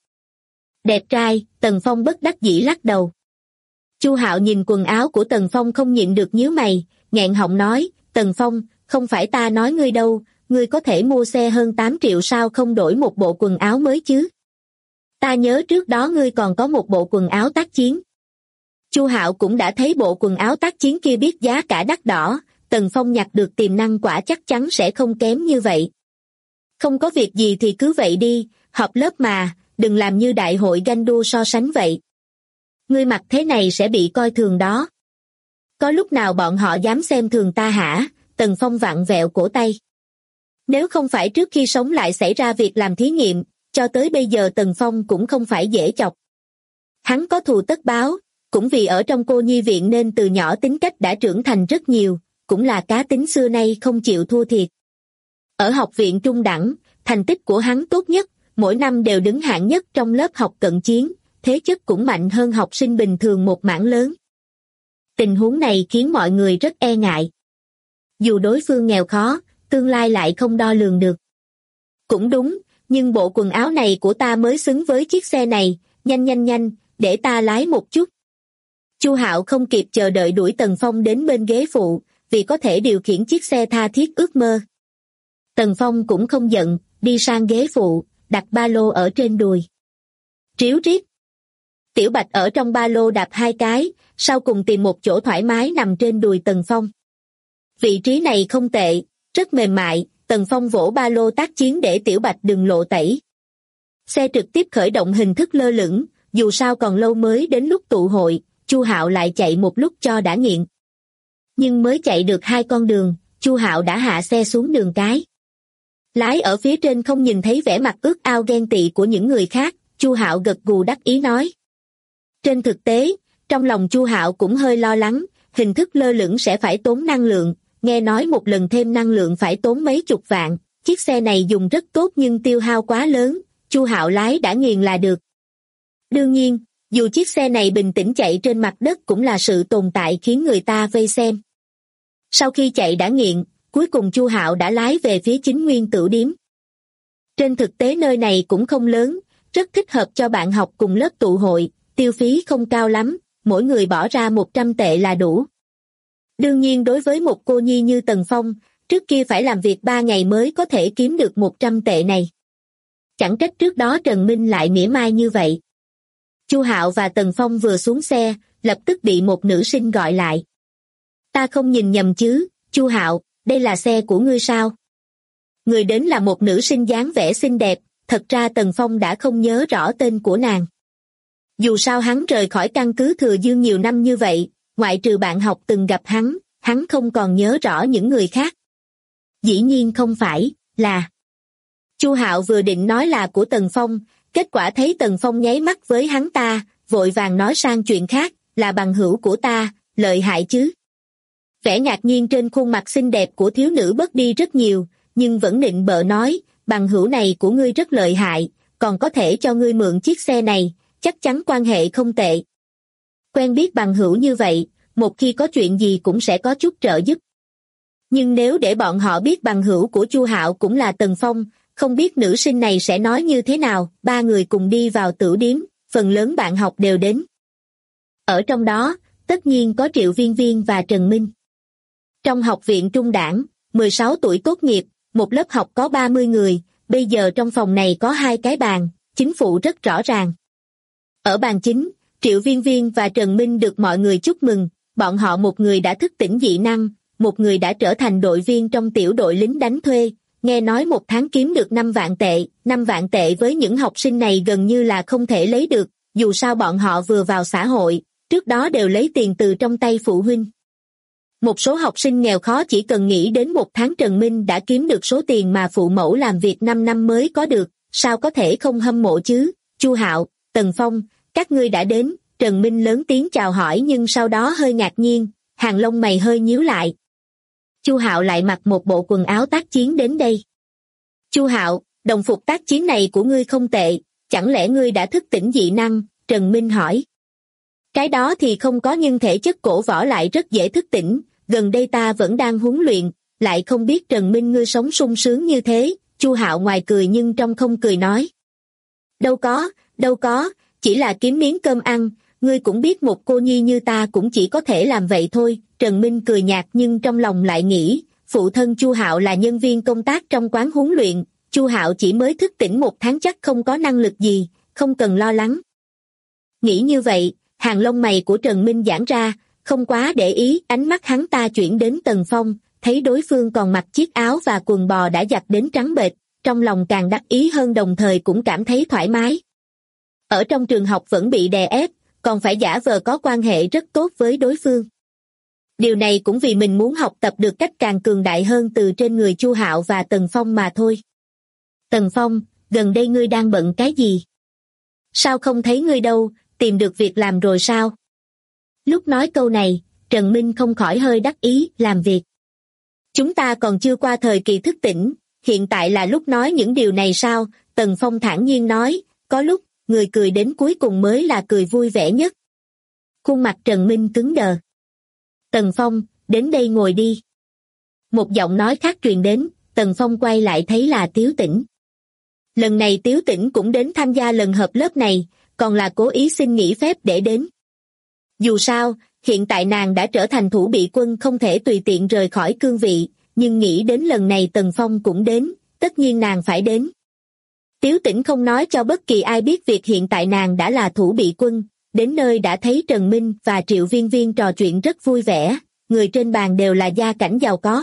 Đẹp trai, Tần Phong bất đắc dĩ lắc đầu. Chu Hạo nhìn quần áo của Tần Phong không nhịn được nhíu mày, nghẹn họng nói, Tần Phong, không phải ta nói ngươi đâu, ngươi có thể mua xe hơn 8 triệu sao không đổi một bộ quần áo mới chứ? Ta nhớ trước đó ngươi còn có một bộ quần áo tác chiến. Chu Hạo cũng đã thấy bộ quần áo tác chiến kia biết giá cả đắt đỏ, Tần Phong nhặt được tiềm năng quả chắc chắn sẽ không kém như vậy. Không có việc gì thì cứ vậy đi, họp lớp mà, đừng làm như đại hội ganh đua so sánh vậy. Ngươi mặc thế này sẽ bị coi thường đó. Có lúc nào bọn họ dám xem thường ta hả? Tần Phong vặn vẹo cổ tay. Nếu không phải trước khi sống lại xảy ra việc làm thí nghiệm, cho tới bây giờ Tần Phong cũng không phải dễ chọc. Hắn có thù tất báo, cũng vì ở trong cô nhi viện nên từ nhỏ tính cách đã trưởng thành rất nhiều, cũng là cá tính xưa nay không chịu thua thiệt. Ở học viện trung đẳng, thành tích của hắn tốt nhất, mỗi năm đều đứng hạng nhất trong lớp học cận chiến, thế chất cũng mạnh hơn học sinh bình thường một mảng lớn. Tình huống này khiến mọi người rất e ngại. Dù đối phương nghèo khó, tương lai lại không đo lường được. Cũng đúng, nhưng bộ quần áo này của ta mới xứng với chiếc xe này, nhanh, để ta lái một chút. Chu Hạo không kịp chờ đợi đuổi Tần Phong đến bên ghế phụ, vì có thể điều khiển chiếc xe tha thiết ước mơ. Tần Phong cũng không giận, đi sang ghế phụ, đặt ba lô ở trên đùi. Tríu rít. Tiểu Bạch ở trong ba lô đạp 2 cái, sau cùng tìm một chỗ thoải mái nằm trên đùi Tần Phong. Vị trí này không tệ, rất mềm mại, Tần Phong vỗ ba lô tác chiến để Tiểu Bạch đừng lộ tẩy. Xe trực tiếp khởi động hình thức lơ lửng, dù sao còn lâu mới đến lúc tụ hội, Chu Hạo lại chạy một lúc cho đã nghiện. Nhưng mới chạy được 2 con đường, Chu Hạo đã hạ xe xuống đường cái. Lái ở phía trên không nhìn thấy vẻ mặt ước ao ghen tị của những người khác, Chu Hạo gật gù đắc ý nói. Trên thực tế, trong lòng Chu Hạo cũng hơi lo lắng, hình thức lơ lửng sẽ phải tốn năng lượng, nghe nói một lần thêm năng lượng phải tốn mấy chục vạn, chiếc xe này dùng rất tốt nhưng tiêu hao quá lớn, Chu Hạo lái đã nghiền là được. Đương nhiên, dù chiếc xe này bình tĩnh chạy trên mặt đất cũng là sự tồn tại khiến người ta vây xem. Sau khi chạy đã nghiện, cuối cùng Chu Hạo đã lái về phía chính nguyên tửu điếm. Trên thực tế nơi này cũng không lớn, rất thích hợp cho bạn học cùng lớp tụ hội, tiêu phí không cao lắm, mỗi người bỏ ra 100 tệ là đủ. Đương nhiên đối với một cô nhi như Tần Phong, trước kia phải làm việc 3 ngày mới có thể kiếm được 100 tệ này. Chẳng trách trước đó Trần Minh lại mỉa mai như vậy. Chu Hạo và Tần Phong vừa xuống xe, lập tức bị một nữ sinh gọi lại. Ta không nhìn nhầm chứ, Chu Hạo, đây là xe của ngươi sao? Người đến là một nữ sinh dáng vẻ xinh đẹp, thật ra Tần Phong đã không nhớ rõ tên của nàng. Dù sao hắn rời khỏi căn cứ Thừa Dương nhiều năm như vậy, ngoại trừ bạn học từng gặp hắn không còn nhớ rõ những người khác. Dĩ nhiên không phải, là... Chu Hạo vừa định nói là của Tần Phong, kết quả thấy Tần Phong nháy mắt với hắn ta, vội vàng nói sang chuyện khác, là bằng hữu của ta, lợi hại chứ. Vẻ ngạc nhiên trên khuôn mặt xinh đẹp của thiếu nữ bớt đi rất nhiều, nhưng vẫn nịnh bợ nói, bằng hữu này của ngươi rất lợi hại, còn có thể cho ngươi mượn chiếc xe này, chắc chắn quan hệ không tệ. Quen biết bằng hữu như vậy, một khi có chuyện gì cũng sẽ có chút trợ giúp. Nhưng nếu để bọn họ biết bằng hữu của Chu Hạo cũng là Tần Phong, không biết nữ sinh này sẽ nói như thế nào. Ba người cùng đi vào tửu điếm, phần lớn bạn học đều đến. Ở trong đó, tất nhiên có Triệu Viên Viên và Trần Minh. Trong học viện trung đẳng, 16 tuổi tốt nghiệp, một lớp học có 30 người, bây giờ trong phòng này có 2 cái bàn, chính phủ rất rõ ràng. Ở bàn chính, Triệu Viên Viên và Trần Minh được mọi người chúc mừng, bọn họ một người đã thức tỉnh dị năng, một người đã trở thành đội viên trong tiểu đội lính đánh thuê, nghe nói một tháng kiếm được 5 vạn tệ, 5 vạn tệ với những học sinh này gần như là không thể lấy được, dù sao bọn họ vừa vào xã hội, trước đó đều lấy tiền từ trong tay phụ huynh. Một số học sinh nghèo khó chỉ cần nghĩ đến một tháng Trần Minh đã kiếm được số tiền mà phụ mẫu làm việc 5 năm mới có được, sao có thể không hâm mộ chứ. Chu Hạo, Tần Phong, các ngươi đã đến. Trần Minh lớn tiếng chào hỏi nhưng sau đó hơi ngạc nhiên, hàng lông mày hơi nhíu lại. Chu Hạo lại mặc một bộ quần áo tác chiến đến đây. Chu Hạo, đồng phục tác chiến này của ngươi không tệ, chẳng lẽ ngươi đã thức tỉnh dị năng? Trần Minh hỏi. Cái đó thì không có, nhưng thể chất cổ võ lại rất dễ thức tỉnh, gần đây ta vẫn đang huấn luyện, lại không biết Trần Minh ngươi sống sung sướng như thế. Chu Hạo ngoài cười nhưng trong không cười nói. Đâu có, chỉ là kiếm miếng cơm ăn, ngươi cũng biết một cô nhi như ta cũng chỉ có thể làm vậy thôi. Trần Minh cười nhạt nhưng trong lòng lại nghĩ, phụ thân Chu Hạo là nhân viên công tác trong quán huấn luyện, Chu Hạo chỉ mới thức tỉnh một tháng chắc không có năng lực gì, không cần lo lắng. Nghĩ như vậy, hàng lông mày của Trần Minh giãn ra, không quá để ý, ánh mắt hắn ta chuyển đến Tần Phong, thấy đối phương còn mặc chiếc áo và quần bò đã giặt đến trắng bệch, trong lòng càng đắc ý hơn, đồng thời cũng cảm thấy thoải mái. Ở trong trường học vẫn bị đè ép, còn phải giả vờ có quan hệ rất tốt với đối phương. Điều này cũng vì mình muốn học tập được cách càng cường đại hơn từ trên người Chu Hạo và Tần Phong mà thôi. Tần Phong, gần đây ngươi đang bận cái gì? Sao không thấy ngươi đâu, tìm được việc làm rồi sao? Lúc nói câu này, Trần Minh không khỏi hơi đắc ý, làm việc. Chúng ta còn chưa qua thời kỳ thức tỉnh, hiện tại là lúc nói những điều này sao? Tần Phong thản nhiên nói, có lúc, người cười đến cuối cùng mới là cười vui vẻ nhất. Khuôn mặt Trần Minh cứng đờ. Tần Phong, đến đây ngồi đi. Một giọng nói khác truyền đến, Tần Phong quay lại thấy là Tiếu Tĩnh. Lần này Tiếu Tĩnh cũng đến tham gia lần họp lớp này, còn là cố ý xin nghỉ phép để đến. Dù sao, hiện tại nàng đã trở thành thủ bị quân, không thể tùy tiện rời khỏi cương vị, nhưng nghĩ đến lần này Tần Phong cũng đến, tất nhiên nàng phải đến. Tiếu Tĩnh không nói cho bất kỳ ai biết việc hiện tại nàng đã là thủ bị quân, đến nơi đã thấy Trần Minh và Triệu Viên Viên trò chuyện rất vui vẻ, người trên bàn đều là gia cảnh giàu có.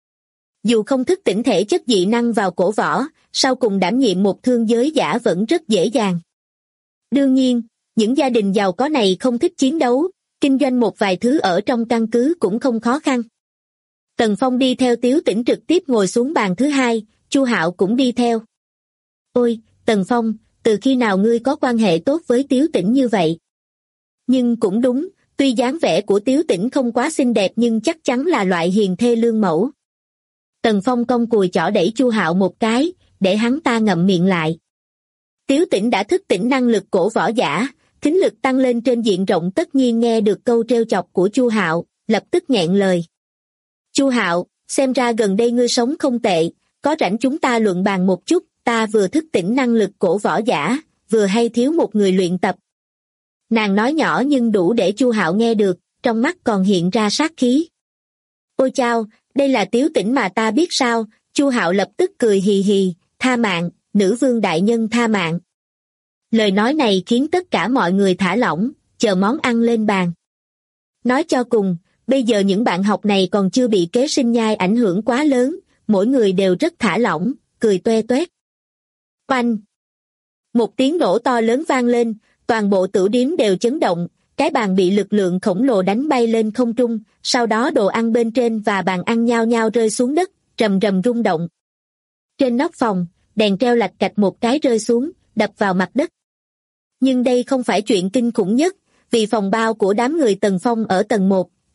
Dù không thức tỉnh thể chất dị năng vào cổ võ, sau cùng đảm nhiệm một thương giới giả vẫn rất dễ dàng. Đương nhiên, những gia đình giàu có này không thích chiến đấu, kinh doanh một vài thứ ở trong căn cứ cũng không khó khăn. Tần Phong đi theo Tiếu Tĩnh trực tiếp ngồi xuống bàn thứ hai, Chu Hạo cũng đi theo. Ôi, Tần Phong, từ khi nào ngươi có quan hệ tốt với Tiếu Tĩnh như vậy? Nhưng cũng đúng, tuy dáng vẻ của Tiếu Tĩnh không quá xinh đẹp nhưng chắc chắn là loại hiền thê lương mẫu. Tần Phong cong cùi chỏ đẩy Chu Hạo một cái, để hắn ta ngậm miệng lại. Tiếu Tĩnh đã thức tỉnh năng lực cổ võ giả, thính lực tăng lên trên diện rộng, tất nhiên nghe được câu trêu chọc của Chu Hạo, lập tức nghẹn lời. Chu Hạo, xem ra gần đây ngươi sống không tệ, có rảnh chúng ta luận bàn một chút, ta vừa thức tỉnh năng lực cổ võ giả, vừa hay thiếu một người luyện tập. Nàng nói nhỏ nhưng đủ để Chu Hạo nghe được, trong mắt còn hiện ra sát khí. Ôi chao, đây là Tiếu Tĩnh mà ta biết sao? Chu Hạo lập tức cười hì hì, tha mạng, nữ vương đại nhân tha mạng. Lời nói này khiến tất cả mọi người thả lỏng, chờ món ăn lên bàn. Nói cho cùng, bây giờ những bạn học này còn chưa bị kế sinh nhai ảnh hưởng quá lớn, mỗi người đều rất thả lỏng, cười toe toét. Oanh! Một tiếng nổ to lớn vang lên, toàn bộ tửu điếm đều chấn động, cái bàn bị lực lượng khổng lồ đánh bay lên không trung, sau đó đồ ăn bên trên và bàn ăn nhao nhao rơi xuống đất, rầm rầm rung động. Trên nóc phòng, đèn treo lạch cạch một cái rơi xuống, đập vào mặt đất. Nhưng đây không phải chuyện kinh khủng nhất, vì phòng bao của đám người Tần Phong ở tầng 1,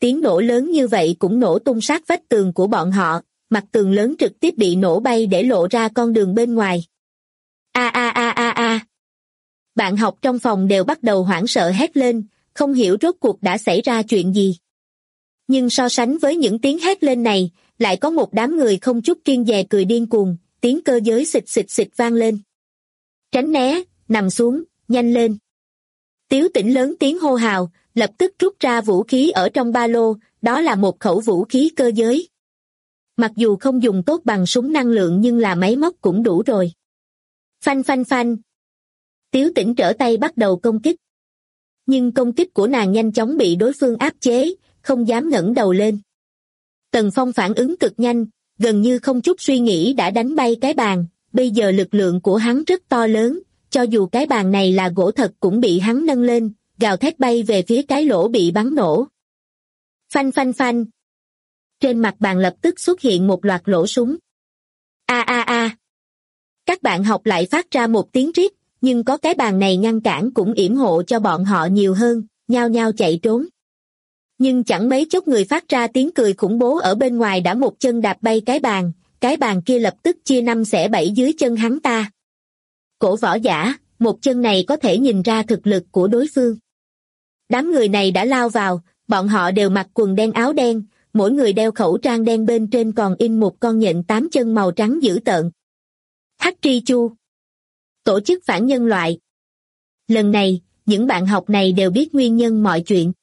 tiếng nổ lớn như vậy cũng nổ tung sát vách tường của bọn họ, mặt tường lớn trực tiếp bị nổ bay để lộ ra con đường bên ngoài. A a a a a. Bạn học trong phòng đều bắt đầu hoảng sợ hét lên, không hiểu rốt cuộc đã xảy ra chuyện gì. Nhưng so sánh với những tiếng hét lên này, lại có một đám người không chút kiêng dè cười điên cuồng, tiếng cơ giới xịt xịt xịt vang lên. Tránh né, nằm xuống, nhanh lên. Tiếu Tĩnh lớn tiếng hô hào, lập tức rút ra vũ khí ở trong ba lô, đó là một khẩu vũ khí cơ giới. Mặc dù không dùng tốt bằng súng năng lượng nhưng là máy móc cũng đủ rồi. Phanh phanh phanh. Tiếu Tĩnh trở tay bắt đầu công kích. Nhưng công kích của nàng nhanh chóng bị đối phương áp chế, không dám ngẩng đầu lên. Tần Phong phản ứng cực nhanh, gần như không chút suy nghĩ đã đánh bay cái bàn, bây giờ lực lượng của hắn rất to lớn, cho dù cái bàn này là gỗ thật cũng bị hắn nâng lên, gào thét bay về phía cái lỗ bị bắn nổ. Phanh phanh phanh. Trên mặt bàn lập tức xuất hiện một loạt lỗ súng. A a a. Các bạn học lại phát ra một tiếng rít, nhưng có cái bàn này ngăn cản cũng yểm hộ cho bọn họ nhiều hơn, nhao nhao chạy trốn. Nhưng chẳng mấy chốc người phát ra tiếng cười khủng bố ở bên ngoài đã một chân đạp bay cái bàn kia lập tức chia năm xẻ bảy dưới chân hắn ta. Cổ võ giả, một chân này có thể nhìn ra thực lực của đối phương. Đám người này đã lao vào, bọn họ đều mặc quần đen áo đen, mỗi người đeo khẩu trang đen bên trên còn in một con nhện 8 chân màu trắng dữ tợn. Hắc Tri Chu. Tổ chức phản nhân loại. Lần này, những bạn học này đều biết nguyên nhân mọi chuyện.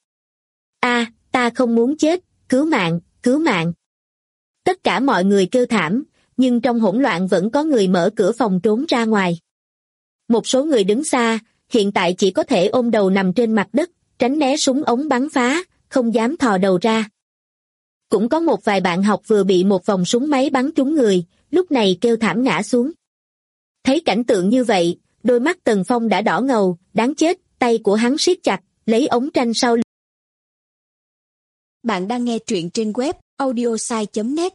A, ta không muốn chết, cứu mạng, cứu mạng. Tất cả mọi người kêu thảm, nhưng trong hỗn loạn vẫn có người mở cửa phòng trốn ra ngoài. Một số người đứng xa, hiện tại chỉ có thể ôm đầu nằm trên mặt đất, tránh né súng ống bắn phá, không dám thò đầu ra. Cũng có một vài bạn học vừa bị một vòng súng máy bắn trúng người, lúc này kêu thảm ngã xuống. Thấy cảnh tượng như vậy, đôi mắt Tần Phong đã đỏ ngầu, đáng chết, tay của hắn siết chặt, lấy ống tranh sau lưng. Bạn đang nghe truyện trên web audiosai.net.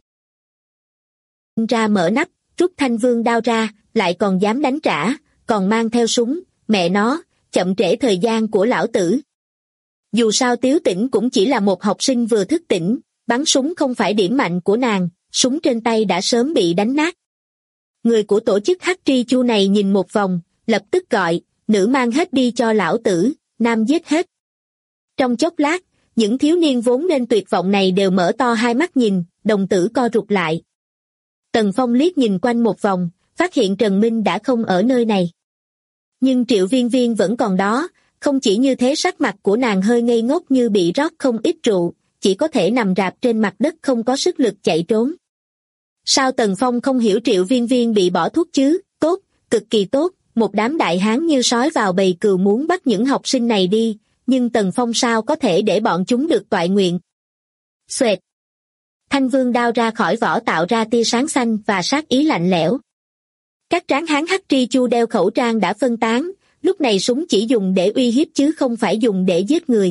Ra mở nắp, rút thanh vương đao ra, lại còn dám đánh trả, còn mang theo súng, mẹ nó, chậm trễ thời gian của lão tử. Dù sao Tiếu Tĩnh cũng chỉ là một học sinh vừa thức tỉnh, bắn súng không phải điểm mạnh của nàng, súng trên tay đã sớm bị đánh nát. Người của tổ chức Hắc Tri Chu này nhìn một vòng, lập tức gọi, nữ mang hết đi cho lão tử, nam giết hết. Trong chốc lát, những thiếu niên vốn nên tuyệt vọng này đều mở to hai mắt nhìn, đồng tử co rụt lại. Tần Phong liếc nhìn quanh một vòng, phát hiện Trần Minh đã không ở nơi này. Nhưng Triệu Viên Viên vẫn còn đó, không chỉ như thế sắc mặt của nàng hơi ngây ngốc như bị rót không ít rượu, chỉ có thể nằm rạp trên mặt đất không có sức lực chạy trốn. Sao Tần Phong không hiểu Triệu Viên Viên bị bỏ thuốc chứ? Tốt, cực kỳ tốt, một đám đại hán như sói vào bầy cừu muốn bắt những học sinh này đi, nhưng Tần Phong sao có thể để bọn chúng được toại nguyện. Xoẹt. Thanh vương đao ra khỏi vỏ tạo ra tia sáng xanh và sát ý lạnh lẽo. Các tráng hán Hắc Tri Chu đeo khẩu trang đã phân tán, lúc này súng chỉ dùng để uy hiếp chứ không phải dùng để giết người.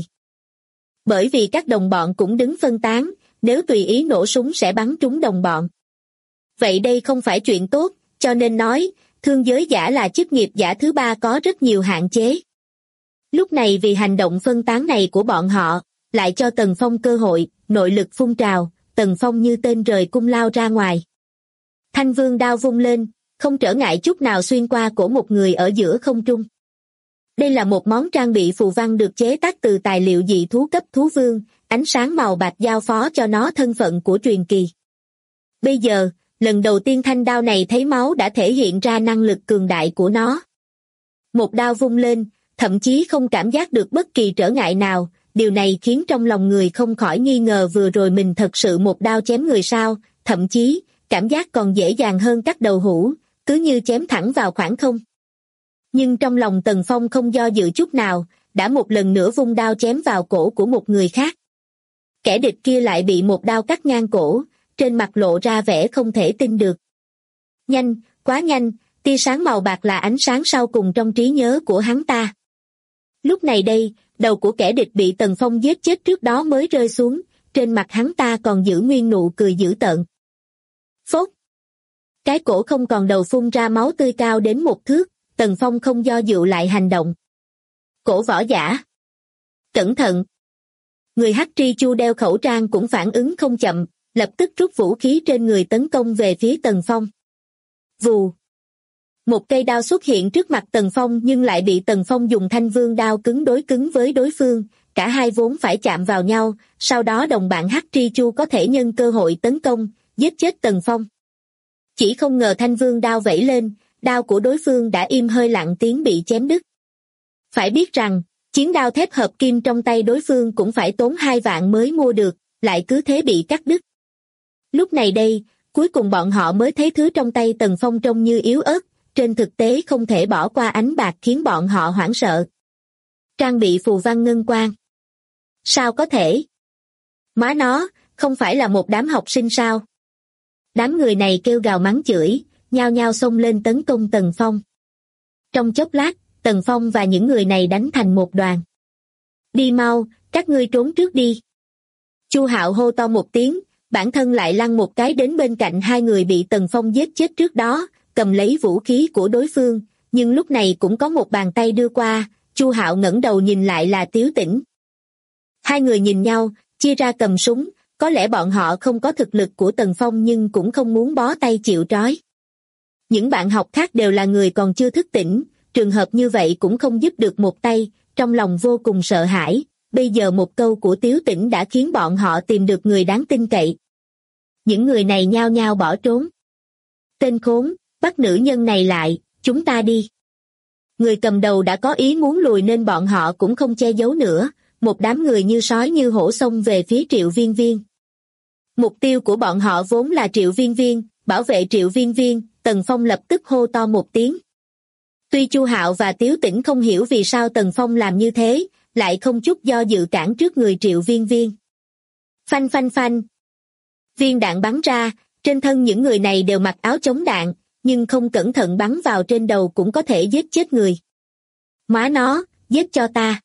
Bởi vì các đồng bọn cũng đứng phân tán, nếu tùy ý nổ súng sẽ bắn trúng đồng bọn. Vậy đây không phải chuyện tốt, cho nên nói, thương giới giả là chức nghiệp giả thứ ba có rất nhiều hạn chế. Lúc này vì hành động phân tán này của bọn họ, lại cho Tần Phong cơ hội, nội lực phun trào, Tần Phong như tên rời cung lao ra ngoài. Thanh vương đao vung lên, không trở ngại chút nào xuyên qua cổ một người ở giữa không trung. Đây là một món trang bị phù văn được chế tác từ tài liệu dị thú cấp thú vương, ánh sáng màu bạc giao phó cho nó thân phận của truyền kỳ. Bây giờ, lần đầu tiên thanh đao này thấy máu đã thể hiện ra năng lực cường đại của nó. Một đao vung lên, thậm chí không cảm giác được bất kỳ trở ngại nào, điều này khiến trong lòng người không khỏi nghi ngờ vừa rồi mình thật sự một đao chém người sao, thậm chí, cảm giác còn dễ dàng hơn cắt đầu hũ, cứ như chém thẳng vào khoảng không. Nhưng trong lòng Tần Phong không do dự chút nào, đã một lần nữa vung đao chém vào cổ của một người khác. Kẻ địch kia lại bị một đao cắt ngang cổ, trên mặt lộ ra vẻ không thể tin được. Nhanh, quá nhanh, tia sáng màu bạc là ánh sáng sau cùng trong trí nhớ của hắn ta. Lúc này đây, đầu của kẻ địch bị Tần Phong giết chết trước đó mới rơi xuống, trên mặt hắn ta còn giữ nguyên nụ cười dữ tợn. Phốt! Cái cổ không còn đầu phun ra máu tươi cao đến 1 thước, Tần Phong không do dự lại hành động. Cổ võ giả! Cẩn thận! Người Hắc Tri Chu đeo khẩu trang cũng phản ứng không chậm, lập tức rút vũ khí trên người tấn công về phía Tần Phong. Vù! Một cây đao xuất hiện trước mặt Tần Phong nhưng lại bị Tần Phong dùng thanh vương đao cứng với đối phương, cả hai vốn phải chạm vào nhau, sau đó đồng bạn Hắc Tri Chu có thể nhân cơ hội tấn công, giết chết Tần Phong. Chỉ không ngờ thanh vương đao vẫy lên, đao của đối phương đã im hơi lặng tiếng bị chém đứt. Phải biết rằng, chiến đao thép hợp kim trong tay đối phương cũng phải tốn 2 vạn mới mua được, lại cứ thế bị cắt đứt. Lúc này đây, cuối cùng bọn họ mới thấy thứ trong tay Tần Phong trông như yếu ớt, trên thực tế không thể bỏ qua ánh bạc khiến bọn họ hoảng sợ. Trang bị phù văn ngân quang. Sao có thể? Má nó, không phải là một đám học sinh sao? Đám người này kêu gào mắng chửi, nhao nhao xông lên tấn công Tần Phong. Trong chốc lát, Tần Phong và những người này đánh thành một đoàn. Đi mau, các ngươi trốn trước đi. Chu Hạo hô to một tiếng, bản thân lại lăn một cái đến bên cạnh hai người bị Tần Phong giết chết trước đó, cầm lấy vũ khí của đối phương, nhưng lúc này cũng có một bàn tay đưa qua, Chu Hạo ngẩng đầu nhìn lại là Tiếu Tĩnh. Hai người nhìn nhau, chia ra cầm súng, có lẽ bọn họ không có thực lực của Tần Phong nhưng cũng không muốn bó tay chịu trói. Những bạn học khác đều là người còn chưa thức tỉnh, trường hợp như vậy cũng không giúp được một tay, trong lòng vô cùng sợ hãi, bây giờ một câu của Tiếu Tĩnh đã khiến bọn họ tìm được người đáng tin cậy. Những người này nhao nhao bỏ trốn. Tên khốn, bắt nữ nhân này lại, chúng ta đi. Người cầm đầu đã có ý muốn lùi nên bọn họ cũng không che giấu nữa, một đám người như sói như hổ xông về phía Triệu Viên Viên. Mục tiêu của bọn họ vốn là Triệu Viên Viên, bảo vệ Triệu Viên Viên, Tần Phong lập tức hô to một tiếng. Tuy Chu Hạo và Tiếu Tĩnh không hiểu vì sao Tần Phong làm như thế, lại không chút do dự cản trước người Triệu Viên Viên. Phanh phanh phanh. Viên đạn bắn ra, trên thân những người này đều mặc áo chống đạn, nhưng không cẩn thận bắn vào trên đầu cũng có thể giết chết người. Má nó, giết cho ta.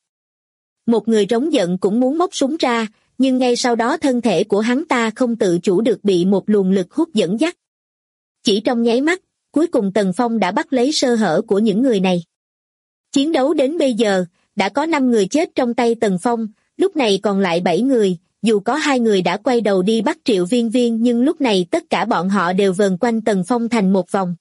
Một người rống giận cũng muốn móc súng ra, nhưng ngay sau đó thân thể của hắn ta không tự chủ được bị một luồng lực hút dẫn dắt. Chỉ trong nháy mắt, cuối cùng Tần Phong đã bắt lấy sơ hở của những người này. Chiến đấu đến bây giờ, đã có 5 người chết trong tay Tần Phong, lúc này còn lại 7 người, dù có 2 người đã quay đầu đi bắt Triệu Viên Viên nhưng lúc này tất cả bọn họ đều vờn quanh Tần Phong thành một vòng.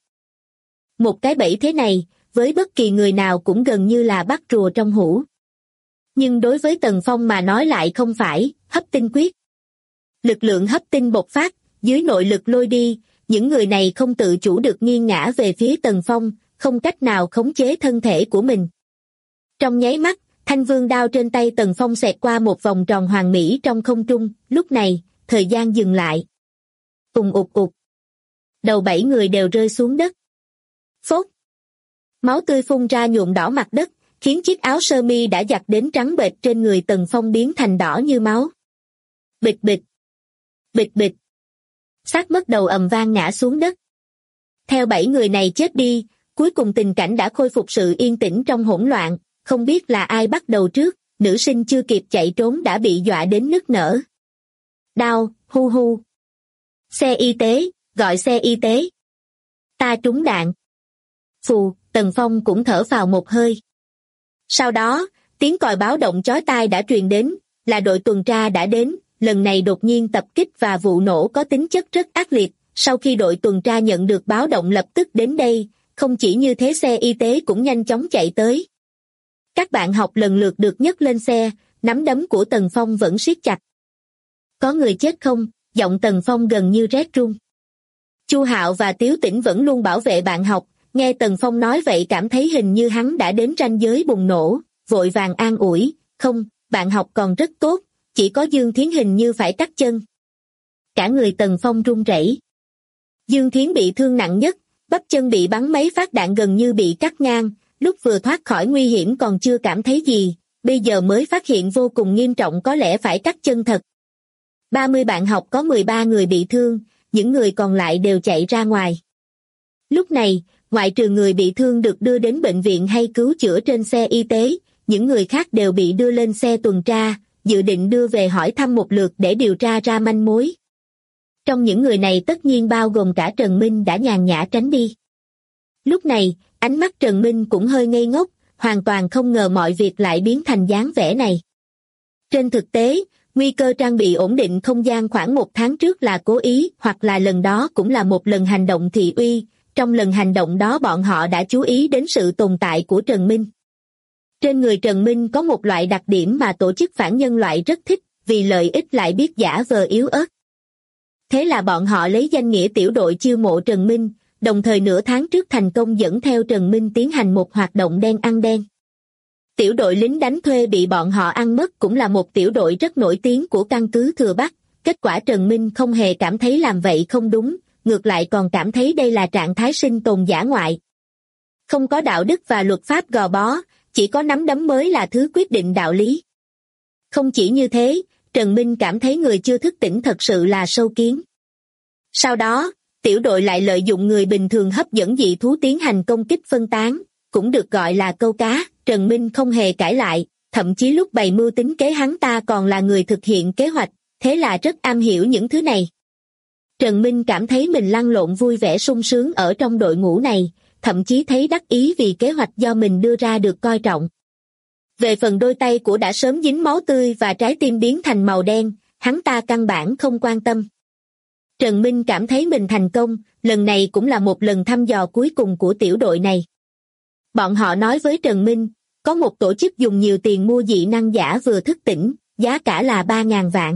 Một cái bẫy thế này, với bất kỳ người nào cũng gần như là bắt rùa trong hũ. Nhưng đối với Tần Phong mà nói lại không phải, hấp tinh quyết. Lực lượng hấp tinh bộc phát, dưới nội lực lôi đi, những người này không tự chủ được nghiêng ngã về phía Tần Phong, không cách nào khống chế thân thể của mình. Trong nháy mắt, thanh vương đao trên tay Tần Phong xẹt qua một vòng tròn hoàn mỹ trong không trung, lúc này, thời gian dừng lại. Ùng ục ục. Đầu 7 người đều rơi xuống đất. Phốt. Máu tươi phun ra nhuộm đỏ mặt đất, khiến chiếc áo sơ mi đã giặt đến trắng bệch trên người Tần Phong biến thành đỏ như máu. Bịch bịch. Bịch bịch. Xác mất đầu ầm vang ngã xuống đất. Theo 7 người này chết đi, cuối cùng tình cảnh đã khôi phục sự yên tĩnh trong hỗn loạn, không biết là ai bắt đầu trước, nữ sinh chưa kịp chạy trốn đã bị dọa đến nức nở. Đau, hu hu. Xe y tế, gọi xe y tế. Ta trúng đạn. Phù, Tần Phong cũng thở vào một hơi. Sau đó, tiếng còi báo động chói tai đã truyền đến, là đội tuần tra đã đến, lần này đột nhiên tập kích và vụ nổ có tính chất rất ác liệt, sau khi đội tuần tra nhận được báo động lập tức đến đây, không chỉ như thế xe y tế cũng nhanh chóng chạy tới. Các bạn học lần lượt được nhấc lên xe, nắm đấm của Tần Phong vẫn siết chặt. Có người chết không? Giọng Tần Phong gần như rét run. Chu Hạo và Tiếu Tĩnh vẫn luôn bảo vệ bạn học, nghe Tần Phong nói vậy cảm thấy hình như hắn đã đến ranh giới bùng nổ, vội vàng an ủi, không, bạn học còn rất tốt, chỉ có Dương Thiến hình như phải cắt chân. Cả người Tần Phong run rẩy. Dương Thiến bị thương nặng nhất, bắp chân bị bắn mấy phát đạn gần như bị cắt ngang, lúc vừa thoát khỏi nguy hiểm còn chưa cảm thấy gì, bây giờ mới phát hiện vô cùng nghiêm trọng có lẽ phải cắt chân thật. 30 bạn học có 13 người bị thương, những người còn lại đều chạy ra ngoài. Lúc này, ngoại trừ người bị thương được đưa đến bệnh viện hay cứu chữa trên xe y tế, những người khác đều bị đưa lên xe tuần tra, dự định đưa về hỏi thăm một lượt để điều tra ra manh mối. Trong những người này tất nhiên bao gồm cả Trần Minh đã nhàn nhã tránh đi. Lúc này, ánh mắt Trần Minh cũng hơi ngây ngốc, hoàn toàn không ngờ mọi việc lại biến thành dáng vẻ này. Trên thực tế, nguy cơ trang bị ổn định không gian khoảng 1 tháng trước là cố ý, hoặc là lần đó cũng là một lần hành động thị uy. Trong lần hành động đó bọn họ đã chú ý đến sự tồn tại của Trần Minh. Trên người Trần Minh có một loại đặc điểm mà tổ chức phản nhân loại rất thích, vì lợi ích lại biết giả vờ yếu ớt. Thế là bọn họ lấy danh nghĩa tiểu đội chiêu mộ Trần Minh, đồng thời nửa tháng trước thành công dẫn theo Trần Minh tiến hành một hoạt động đen ăn đen. Tiểu đội lính đánh thuê bị bọn họ ăn mất cũng là một tiểu đội rất nổi tiếng của căn cứ Thừa Bắc. Kết quả Trần Minh không hề cảm thấy làm vậy không đúng, ngược lại còn cảm thấy đây là trạng thái sinh tồn dã ngoại. Không có đạo đức và luật pháp gò bó, chỉ có nắm đấm mới là thứ quyết định đạo lý. Không chỉ như thế, Trần Minh cảm thấy người chưa thức tỉnh thật sự là sâu kiến. Sau đó, tiểu đội lại lợi dụng người bình thường hấp dẫn dị thú tiến hành công kích phân tán, cũng được gọi là câu cá. Trần Minh không hề cãi lại, thậm chí lúc bày mưu tính kế hắn ta còn là người thực hiện kế hoạch, thế là rất am hiểu những thứ này. Trần Minh cảm thấy mình lăn lộn vui vẻ sung sướng ở trong đội ngũ này, thậm chí thấy đắc ý vì kế hoạch do mình đưa ra được coi trọng. Về phần đôi tay của đã sớm dính máu tươi và trái tim biến thành màu đen, hắn ta căn bản không quan tâm. Trần Minh cảm thấy mình thành công, lần này cũng là một lần thăm dò cuối cùng của tiểu đội này. Bọn họ nói với Trần Minh, có một tổ chức dùng nhiều tiền mua dị năng giả vừa thức tỉnh, giá cả là 3.000 vạn.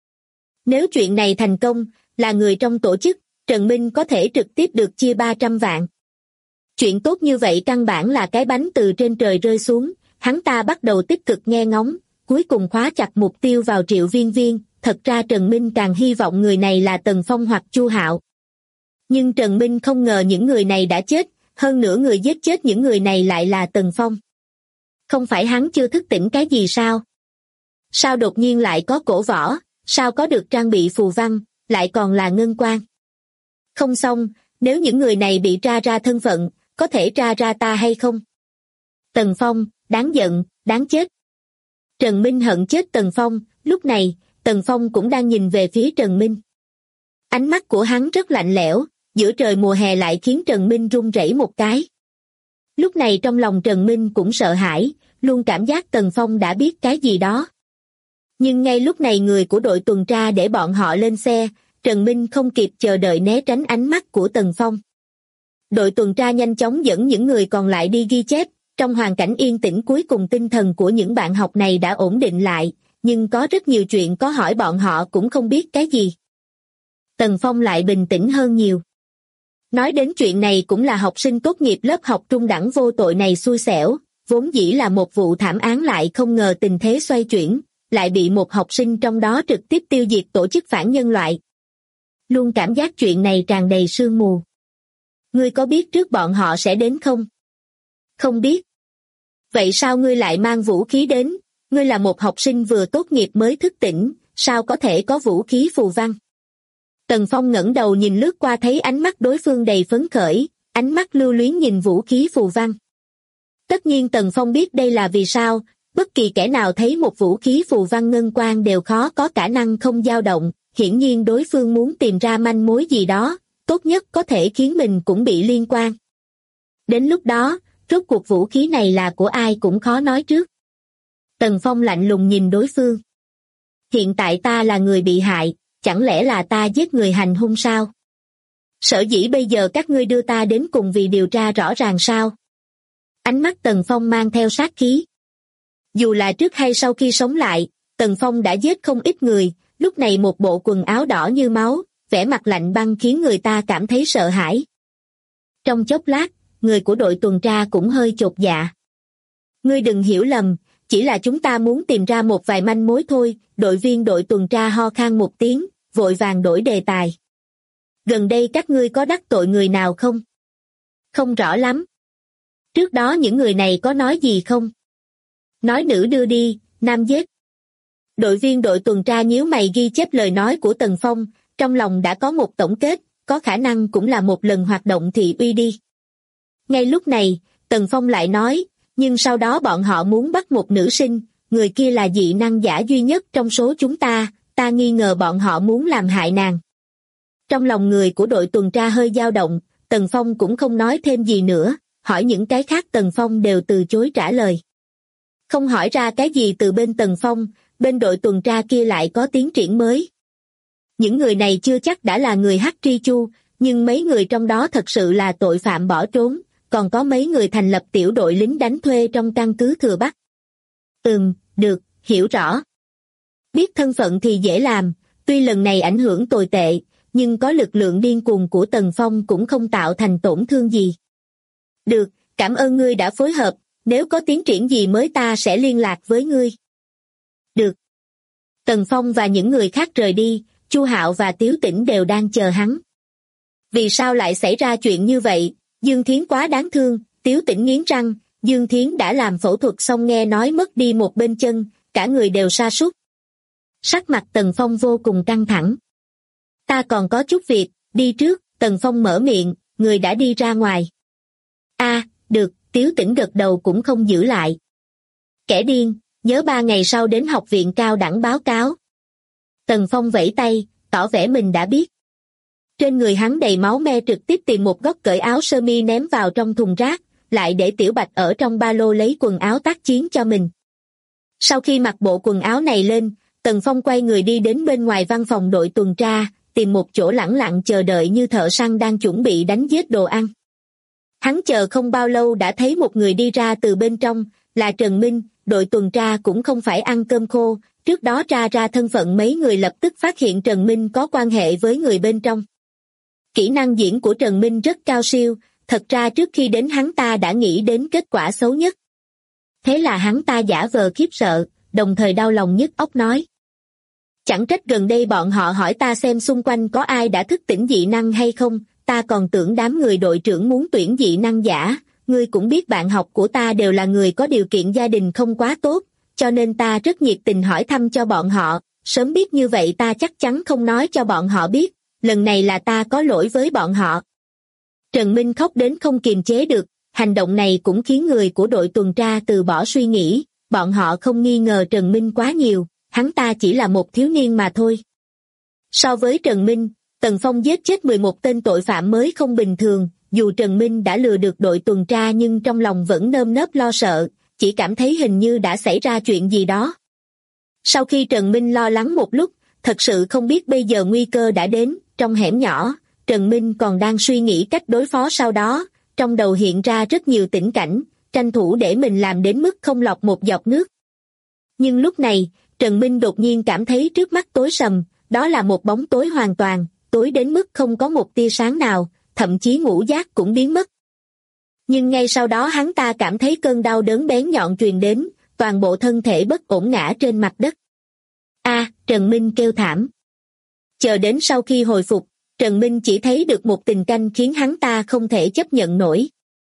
Nếu chuyện này thành công, là người trong tổ chức, Trần Minh có thể trực tiếp được chia 300 vạn. Chuyện tốt như vậy căn bản là cái bánh từ trên trời rơi xuống, hắn ta bắt đầu tích cực nghe ngóng, cuối cùng khóa chặt mục tiêu vào Triệu Viên Viên. Thật ra Trần Minh càng hy vọng người này là Tần Phong hoặc Chu Hạo. Nhưng Trần Minh không ngờ những người này đã chết, hơn nữa người giết chết những người này lại là Tần Phong. Không phải hắn chưa thức tỉnh cái gì sao? Sao đột nhiên lại có cổ võ, sao có được trang bị phù văn, lại còn là ngân quan? Không xong, nếu những người này bị tra ra thân phận, có thể tra ra ta hay không? Tần Phong, đáng giận, đáng chết. Trần Minh hận chết Tần Phong, lúc này, Tần Phong cũng đang nhìn về phía Trần Minh. Ánh mắt của hắn rất lạnh lẽo, giữa trời mùa hè lại khiến Trần Minh run rẩy một cái. Lúc này trong lòng Trần Minh cũng sợ hãi, luôn cảm giác Tần Phong đã biết cái gì đó. Nhưng ngay lúc này người của đội tuần tra để bọn họ lên xe, Trần Minh không kịp chờ đợi né tránh ánh mắt của Tần Phong. Đội tuần tra nhanh chóng dẫn những người còn lại đi ghi chép, trong hoàn cảnh yên tĩnh cuối cùng tinh thần của những bạn học này đã ổn định lại, nhưng có rất nhiều chuyện có hỏi bọn họ cũng không biết cái gì. Tần Phong lại bình tĩnh hơn nhiều. Nói đến chuyện này cũng là học sinh tốt nghiệp lớp học trung đẳng vô tội này xui xẻo, vốn dĩ là một vụ thảm án lại không ngờ tình thế xoay chuyển, lại bị một học sinh trong đó trực tiếp tiêu diệt tổ chức phản nhân loại. Luôn cảm giác chuyện này tràn đầy sương mù. Ngươi có biết trước bọn họ sẽ đến không? Không biết. Vậy sao ngươi lại mang vũ khí đến? Ngươi là một học sinh vừa tốt nghiệp mới thức tỉnh, sao có thể có vũ khí phù văn? Tần Phong ngẩng đầu nhìn lướt qua thấy ánh mắt đối phương đầy phấn khởi, ánh mắt lưu luyến nhìn vũ khí phù văn. Tất nhiên Tần Phong biết đây là vì sao, bất kỳ kẻ nào thấy một vũ khí phù văn ngân quang đều khó có khả năng không dao động, hiển nhiên đối phương muốn tìm ra manh mối gì đó, tốt nhất có thể khiến mình cũng bị liên quan. Đến lúc đó, rốt cuộc vũ khí này là của ai cũng khó nói trước. Tần Phong lạnh lùng nhìn đối phương. Hiện tại ta là người bị hại, chẳng lẽ là ta giết người hành hung sao? Sở dĩ bây giờ các ngươi đưa ta đến cùng vì điều tra rõ ràng sao? Ánh mắt Tần Phong mang theo sát khí. Dù là trước hay sau khi sống lại, Tần Phong đã giết không ít người, lúc này một bộ quần áo đỏ như máu, vẻ mặt lạnh băng khiến người ta cảm thấy sợ hãi. Trong chốc lát, người của đội tuần tra cũng hơi chột dạ. Ngươi đừng hiểu lầm, chỉ là chúng ta muốn tìm ra một vài manh mối thôi. Đội viên đội tuần tra ho khan một tiếng, vội vàng đổi đề tài. Gần đây các ngươi có đắc tội người nào không? Không rõ lắm. Trước đó những người này có nói gì không? Nói nữ đưa đi, nam giết. Đội viên đội tuần tra nhíu mày ghi chép lời nói của Tần Phong, trong lòng đã có một tổng kết, có khả năng cũng là một lần hoạt động thị uy đi. Ngay lúc này, Tần Phong lại nói, nhưng sau đó bọn họ muốn bắt một nữ sinh, người kia là dị năng giả duy nhất trong số chúng ta nghi ngờ bọn họ muốn làm hại nàng. Trong lòng người của đội tuần tra hơi dao động, Tần Phong cũng không nói thêm gì nữa, hỏi những cái khác Tần Phong đều từ chối trả lời. Không hỏi ra cái gì từ bên Tần Phong, bên đội tuần tra kia lại có tiến triển mới. Những người này chưa chắc đã là người Hắc Tri Chu, nhưng mấy người trong đó thật sự là tội phạm bỏ trốn, còn có mấy người thành lập tiểu đội lính đánh thuê trong căn cứ Thừa Bắc. Được, hiểu rõ. Biết thân phận thì dễ làm, tuy lần này ảnh hưởng tồi tệ, nhưng có lực lượng điên cuồng của Tần Phong cũng không tạo thành tổn thương gì. Được, cảm ơn ngươi đã phối hợp, nếu có tiến triển gì mới ta sẽ liên lạc với ngươi. Được. Tần Phong và những người khác rời đi, Chu Hạo và Tiếu Tĩnh đều đang chờ hắn. Vì sao lại xảy ra chuyện như vậy? Dương Thiến quá đáng thương, Tiếu Tĩnh nghiến răng, Dương Thiến đã làm phẫu thuật xong nghe nói mất đi một bên chân, cả người đều sa sút. Sắc mặt Tần Phong vô cùng căng thẳng. Ta còn có chút việc, đi trước, Tần Phong mở miệng, người đã đi ra ngoài. Được, Tiếu Tĩnh gật đầu cũng không giữ lại. Kẻ điên, nhớ 3 ngày sau đến học viện cao đẳng báo cáo. Tần Phong vẫy tay, tỏ vẻ mình đã biết. Trên người hắn đầy máu me, trực tiếp tìm một góc cởi áo sơ mi ném vào trong thùng rác, lại để Tiểu Bạch ở trong ba lô lấy quần áo tác chiến cho mình. Sau khi mặc bộ quần áo này lên, Tần Phong quay người đi đến bên ngoài văn phòng đội tuần tra, tìm một chỗ lẳng lặng chờ đợi như thợ săn đang chuẩn bị đánh giết đồ ăn. Hắn chờ không bao lâu đã thấy một người đi ra từ bên trong, là Trần Minh. Đội tuần tra cũng không phải ăn cơm khô, trước đó tra ra thân phận mấy người lập tức phát hiện Trần Minh có quan hệ với người bên trong. Kỹ năng diễn của Trần Minh rất cao siêu, thật ra trước khi đến hắn ta đã nghĩ đến kết quả xấu nhất. Thế là hắn ta giả vờ khiếp sợ, đồng thời đau lòng nhức óc nói. Chẳng trách gần đây bọn họ hỏi ta xem xung quanh có ai đã thức tỉnh dị năng hay không, ta còn tưởng đám người đội trưởng muốn tuyển dị năng giả, ngươi cũng biết bạn học của ta đều là người có điều kiện gia đình không quá tốt, cho nên ta rất nhiệt tình hỏi thăm cho bọn họ, sớm biết như vậy ta chắc chắn không nói cho bọn họ biết, lần này là ta có lỗi với bọn họ. Trần Minh khóc đến không kiềm chế được, hành động này cũng khiến người của đội tuần tra từ bỏ suy nghĩ, bọn họ không nghi ngờ Trần Minh quá nhiều, hắn ta chỉ là một thiếu niên mà thôi. So với Trần Minh, Tần Phong giết chết 11 tên tội phạm mới không bình thường, dù Trần Minh đã lừa được đội tuần tra nhưng trong lòng vẫn nơm nớp lo sợ, chỉ cảm thấy hình như đã xảy ra chuyện gì đó. Sau khi Trần Minh lo lắng một lúc, thật sự không biết bây giờ nguy cơ đã đến, trong hẻm nhỏ, Trần Minh còn đang suy nghĩ cách đối phó sau đó, trong đầu hiện ra rất nhiều tình cảnh, tranh thủ để mình làm đến mức không lọt một giọt nước. Nhưng lúc này, Trần Minh đột nhiên cảm thấy trước mắt tối sầm, đó là một bóng tối hoàn toàn, tối đến mức không có một tia sáng nào, thậm chí ngũ giác cũng biến mất. Nhưng ngay sau đó hắn ta cảm thấy cơn đau đớn bén nhọn truyền đến, toàn bộ thân thể bất ổn ngã trên mặt đất. Trần Minh kêu thảm. Chờ đến sau khi hồi phục, Trần Minh chỉ thấy được một tình cảnh khiến hắn ta không thể chấp nhận nổi.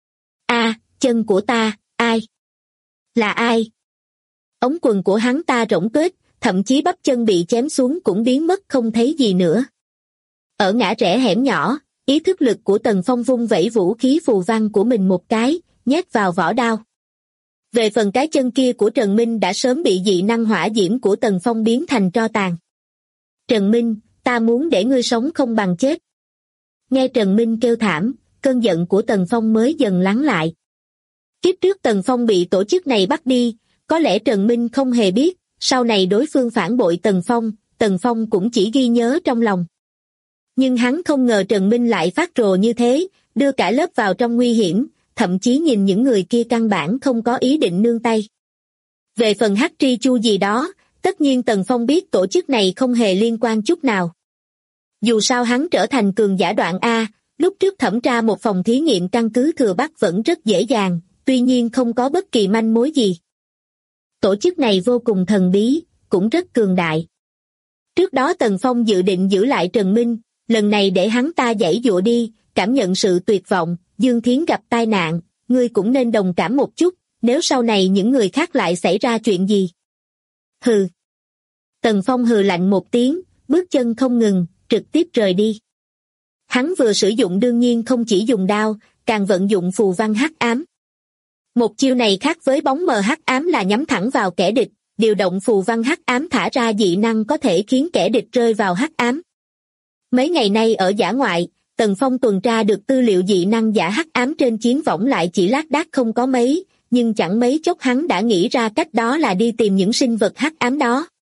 Chân của ta, ai? Là ai? Ống quần của hắn ta rỗng tuếch, thậm chí bắp chân bị chém xuống cũng biến mất không thấy gì nữa. Ở ngã rẽ hẻm nhỏ, ý thức lực của Tần Phong vung vẩy vũ khí phù văn của mình một cái, nhét vào vỏ đao. Về phần cái chân kia của Trần Minh đã sớm bị dị năng hỏa diễm của Tần Phong biến thành tro tàn. Trần Minh, ta muốn để ngươi sống không bằng chết. Nghe Trần Minh kêu thảm, cơn giận của Tần Phong mới dần lắng lại. Kiếp trước Tần Phong bị tổ chức này bắt đi, có lẽ Trần Minh không hề biết, sau này đối phương phản bội Tần Phong cũng chỉ ghi nhớ trong lòng. Nhưng hắn không ngờ Trần Minh lại phát rồ như thế, đưa cả lớp vào trong nguy hiểm, thậm chí nhìn những người kia căn bản không có ý định nương tay. Về phần Hắc Tri Chu gì đó, tất nhiên Tần Phong biết tổ chức này không hề liên quan chút nào. Dù sao hắn trở thành cường giả đoạn A, lúc trước thẩm tra một phòng thí nghiệm căn cứ Thừa Bắc vẫn rất dễ dàng, tuy nhiên không có bất kỳ manh mối gì. Tổ chức này vô cùng thần bí, cũng rất cường đại. Trước đó Tần Phong dự định giữ lại Trần Minh, lần này để hắn ta giãy giụa đi, cảm nhận sự tuyệt vọng, Dương Thiến gặp tai nạn, ngươi cũng nên đồng cảm một chút, nếu sau này những người khác lại xảy ra chuyện gì. Hừ. Tần Phong hừ lạnh một tiếng, bước chân không ngừng, trực tiếp rời đi. Hắn vừa sử dụng đương nhiên không chỉ dùng đao, càng vận dụng phù văn hắc ám. Một chiêu này khác với bóng mờ hắc ám là nhắm thẳng vào kẻ địch, điều động phù văn hắc ám thả ra dị năng có thể khiến kẻ địch rơi vào hắc ám. Mấy ngày nay ở dã ngoại, Tần Phong tuần tra được tư liệu dị năng giả hắc ám trên chiến võng lại chỉ lác đác không có mấy, nhưng chẳng mấy chốc hắn đã nghĩ ra cách, đó là đi tìm những sinh vật hắc ám đó.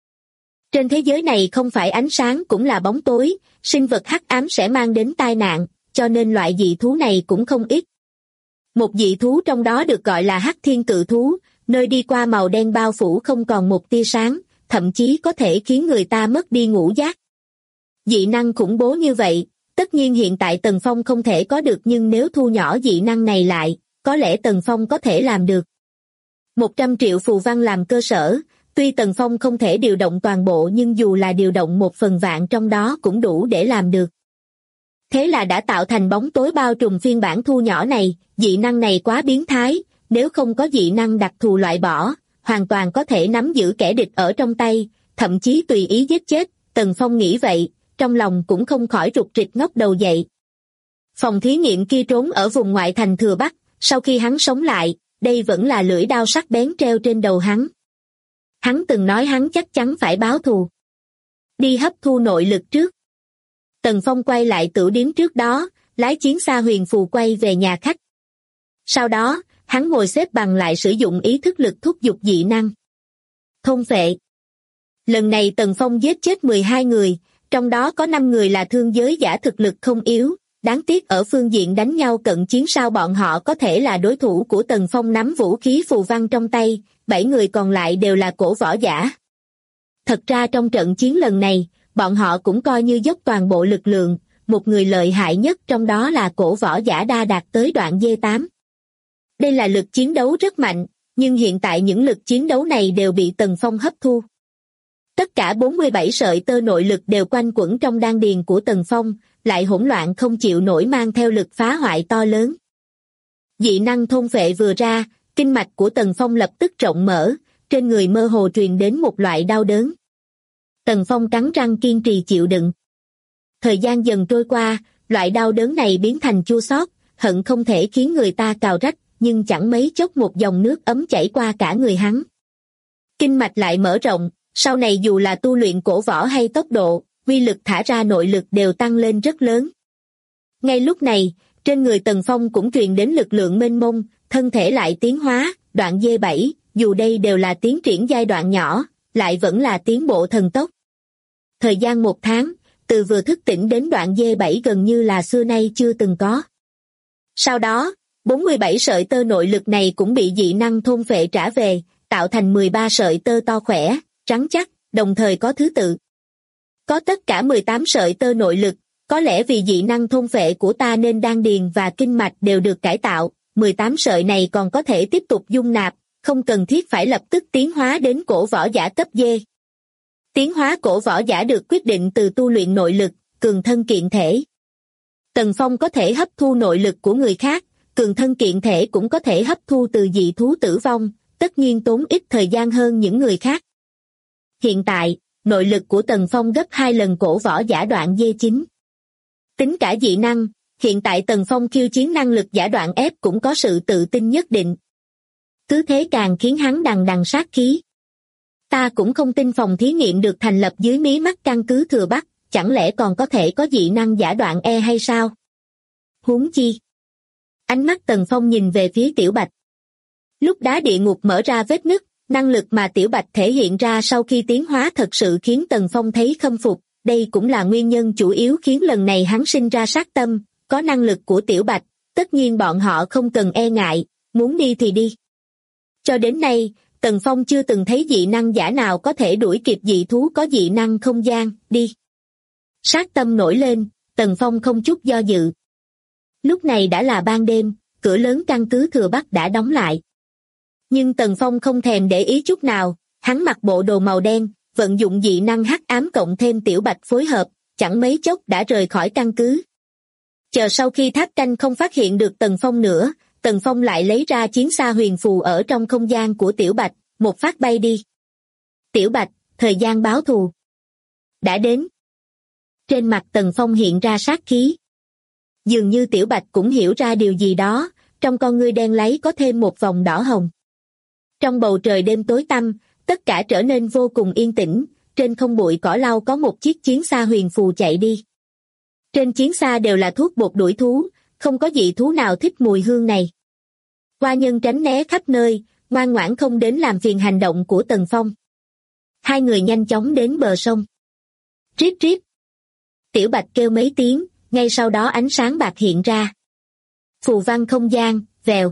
Trên thế giới này không phải ánh sáng cũng là bóng tối, sinh vật hắc ám sẽ mang đến tai nạn, cho nên loại dị thú này cũng không ít. Một dị thú trong đó được gọi là hắc thiên cự thú, nơi đi qua màu đen bao phủ không còn một tia sáng, thậm chí có thể khiến người ta mất đi ngũ giác. Dị năng khủng bố như vậy, tất nhiên hiện tại Tần Phong không thể có được, nhưng nếu thu nhỏ dị năng này lại, có lẽ Tần Phong có thể làm được. 100 triệu phù văn làm cơ sở, tuy Tần Phong không thể điều động toàn bộ nhưng dù là điều động 1/1000 trong đó cũng đủ để làm được. Thế là đã tạo thành bóng tối bao trùm phiên bản thu nhỏ này, dị năng này quá biến thái, nếu không có dị năng đặc thù loại bỏ, hoàn toàn có thể nắm giữ kẻ địch ở trong tay, thậm chí tùy ý giết chết. Tần Phong nghĩ vậy, trong lòng cũng không khỏi rụt rịch ngóc đầu dậy. Phòng thí nghiệm kia trốn ở vùng ngoại thành Thừa Bắc, sau khi hắn sống lại, đây vẫn là lưỡi đao sắc bén treo trên đầu hắn. Hắn từng nói hắn chắc chắn phải báo thù. Đi hấp thu nội lực trước. Tần Phong quay lại tửu điếm trước đó, lái chiến xa huyền phù quay về nhà khách. Sau đó, hắn ngồi xếp bằng lại sử dụng ý thức lực thúc giục dị năng. Thôn phệ. Lần này Tần Phong giết chết 12 người, trong đó có 5 người là thương giới giả thực lực không yếu, đáng tiếc ở phương diện đánh nhau cận chiến sao bọn họ có thể là đối thủ của Tần Phong nắm vũ khí phù văn trong tay, 7 người còn lại đều là cổ võ giả. Thật ra trong trận chiến lần này, bọn họ cũng coi như dốc toàn bộ lực lượng, một người lợi hại nhất trong đó là cổ võ giả đa đạt tới đoạn D8. Đây là lực chiến đấu rất mạnh, nhưng hiện tại những lực chiến đấu này đều bị Tần Phong hấp thu. Tất cả 47 sợi tơ nội lực đều quanh quẩn trong đan điền của Tần Phong, lại hỗn loạn không chịu nổi mang theo lực phá hoại to lớn. Dị năng thôn phệ vừa ra, kinh mạch của Tần Phong lập tức rộng mở, trên người mơ hồ truyền đến một loại đau đớn. Tần Phong cắn răng kiên trì chịu đựng. Thời gian dần trôi qua, loại đau đớn này biến thành chua xót, hận không thể khiến người ta cào rách, nhưng chẳng mấy chốc một dòng nước ấm chảy qua cả người hắn. Kinh mạch lại mở rộng, sau này dù là tu luyện cổ võ hay tốc độ, uy lực thả ra nội lực đều tăng lên rất lớn. Ngay lúc này, trên người Tần Phong cũng truyền đến lực lượng mênh mông, thân thể lại tiến hóa, đoạn D7, dù đây đều là tiến triển giai đoạn nhỏ, lại vẫn là tiến bộ thần tốc. Thời gian 1 tháng, từ vừa thức tỉnh đến đoạn D7 gần như là xưa nay chưa từng có. Sau đó, 47 sợi tơ nội lực này cũng bị dị năng thôn phệ trả về, tạo thành 13 sợi tơ to khỏe, trắng chắc, đồng thời có thứ tự. Có tất cả 18 sợi tơ nội lực, có lẽ vì dị năng thôn phệ của ta nên đan điền và kinh mạch đều được cải tạo, 18 sợi này còn có thể tiếp tục dung nạp, không cần thiết phải lập tức tiến hóa đến cổ võ giả cấp D. Tiến hóa cổ võ giả được quyết định từ tu luyện nội lực, cường thân kiện thể. Tần Phong có thể hấp thu nội lực của người khác, cường thân kiện thể cũng có thể hấp thu từ dị thú tử vong, tất nhiên tốn ít thời gian hơn những người khác. Hiện tại, nội lực của Tần Phong gấp 2 lần cổ võ giả đoạn D9. Tính cả dị năng, hiện tại Tần Phong khiêu chiến năng lực giả đoạn F cũng có sự tự tin nhất định. Cứ thế càng khiến hắn đằng đằng sát khí. Ta cũng không tin phòng thí nghiệm được thành lập dưới mí mắt căn cứ Thừa Bắc, chẳng lẽ còn có thể có dị năng giả đoạn E hay sao? Huống chi. Ánh mắt Tần Phong nhìn về phía Tiểu Bạch. Lúc đá địa ngục mở ra vết nứt, năng lực mà Tiểu Bạch thể hiện ra sau khi tiến hóa thật sự khiến Tần Phong thấy khâm phục, đây cũng là nguyên nhân chủ yếu khiến lần này hắn sinh ra sát tâm, có năng lực của Tiểu Bạch, tất nhiên bọn họ không cần e ngại, muốn đi thì đi. Cho đến nay, Tần Phong chưa từng thấy dị năng giả nào có thể đuổi kịp dị thú có dị năng không gian, đi. Sát tâm nổi lên, Tần Phong không chút do dự. Lúc này đã là ban đêm, cửa lớn căn cứ Thừa Bắc đã đóng lại. Nhưng Tần Phong không thèm để ý chút nào, hắn mặc bộ đồ màu đen, vận dụng dị năng hắc ám cộng thêm Tiểu Bạch phối hợp, chẳng mấy chốc đã rời khỏi căn cứ. Chờ sau khi Tháp Canh không phát hiện được Tần Phong nữa, Tần Phong lại lấy ra chiến xa huyền phù ở trong không gian của Tiểu Bạch, một phát bay đi. Tiểu Bạch, thời gian báo thù đã đến. Trên mặt Tần Phong hiện ra sát khí. Dường như Tiểu Bạch cũng hiểu ra điều gì đó, trong con ngươi đen láy có thêm một vòng đỏ hồng. Trong bầu trời đêm tối tăm, tất cả trở nên vô cùng yên tĩnh, trên không bụi cỏ lau có một chiếc chiến xa huyền phù chạy đi. Trên chiến xa đều là thuốc bột đuổi thú, không có dị thú nào thích mùi hương này. Qua nhân tránh né khắp nơi, ngoan ngoãn không đến làm phiền hành động của Tần Phong. Hai người nhanh chóng đến bờ sông. Rít rít. Tiểu Bạch kêu mấy tiếng, ngay sau đó ánh sáng bạc hiện ra. Phù văn không gian, vèo.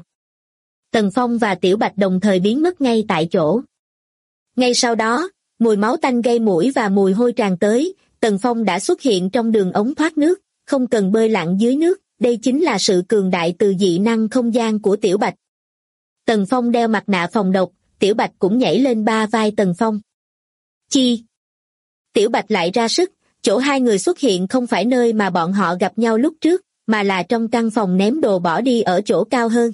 Tần Phong và Tiểu Bạch đồng thời biến mất ngay tại chỗ. Ngay sau đó, mùi máu tanh gây mũi và mùi hôi tràn tới, Tần Phong đã xuất hiện trong đường ống thoát nước, không cần bơi lặn dưới nước, đây chính là sự cường đại từ dị năng không gian của Tiểu Bạch. Tần Phong đeo mặt nạ phòng độc, Tiểu Bạch cũng nhảy lên ba vai Tần Phong. Chi? Tiểu Bạch lại ra sức, chỗ hai người xuất hiện không phải nơi mà bọn họ gặp nhau lúc trước, mà là trong căn phòng ném đồ bỏ đi ở chỗ cao hơn.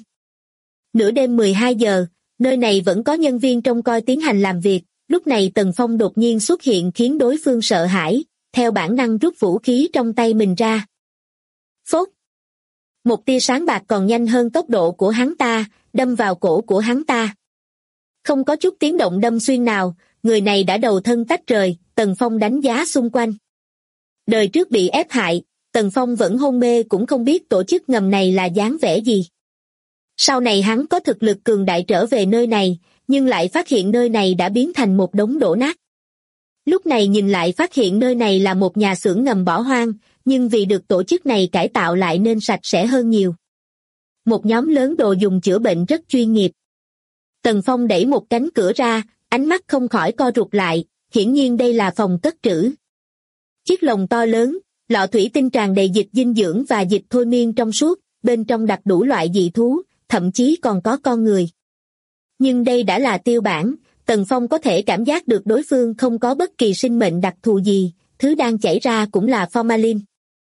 Nửa đêm 12 giờ, nơi này vẫn có nhân viên trông coi tiến hành làm việc, lúc này Tần Phong đột nhiên xuất hiện khiến đối phương sợ hãi, theo bản năng rút vũ khí trong tay mình ra. Phốt! Một tia sáng bạc còn nhanh hơn tốc độ của hắn ta, đâm vào cổ của hắn ta. Không có chút tiếng động đâm xuyên nào, người này đã đầu thân tách rời, Tần Phong đánh giá xung quanh. Đời trước bị ép hại, Tần Phong vẫn hôn mê cũng không biết tổ chức ngầm này là dáng vẻ gì. Sau này hắn có thực lực cường đại trở về nơi này, nhưng lại phát hiện nơi này đã biến thành một đống đổ nát. Lúc này nhìn lại phát hiện nơi này là một nhà xưởng ngầm bỏ hoang, nhưng vì được tổ chức này cải tạo lại nên sạch sẽ hơn nhiều. Một nhóm lớn đồ dùng chữa bệnh rất chuyên nghiệp. Tần Phong đẩy một cánh cửa ra, ánh mắt không khỏi co rụt lại, hiển nhiên đây là phòng cất trữ. Chiếc lồng to lớn, lọ thủy tinh tràn đầy dịch dinh dưỡng và dịch thôi miên trong suốt, bên trong đặt đủ loại dị thú, thậm chí còn có con người. Nhưng đây đã là tiêu bản, Tần Phong có thể cảm giác được đối phương không có bất kỳ sinh mệnh đặc thù gì, thứ đang chảy ra cũng là formalin.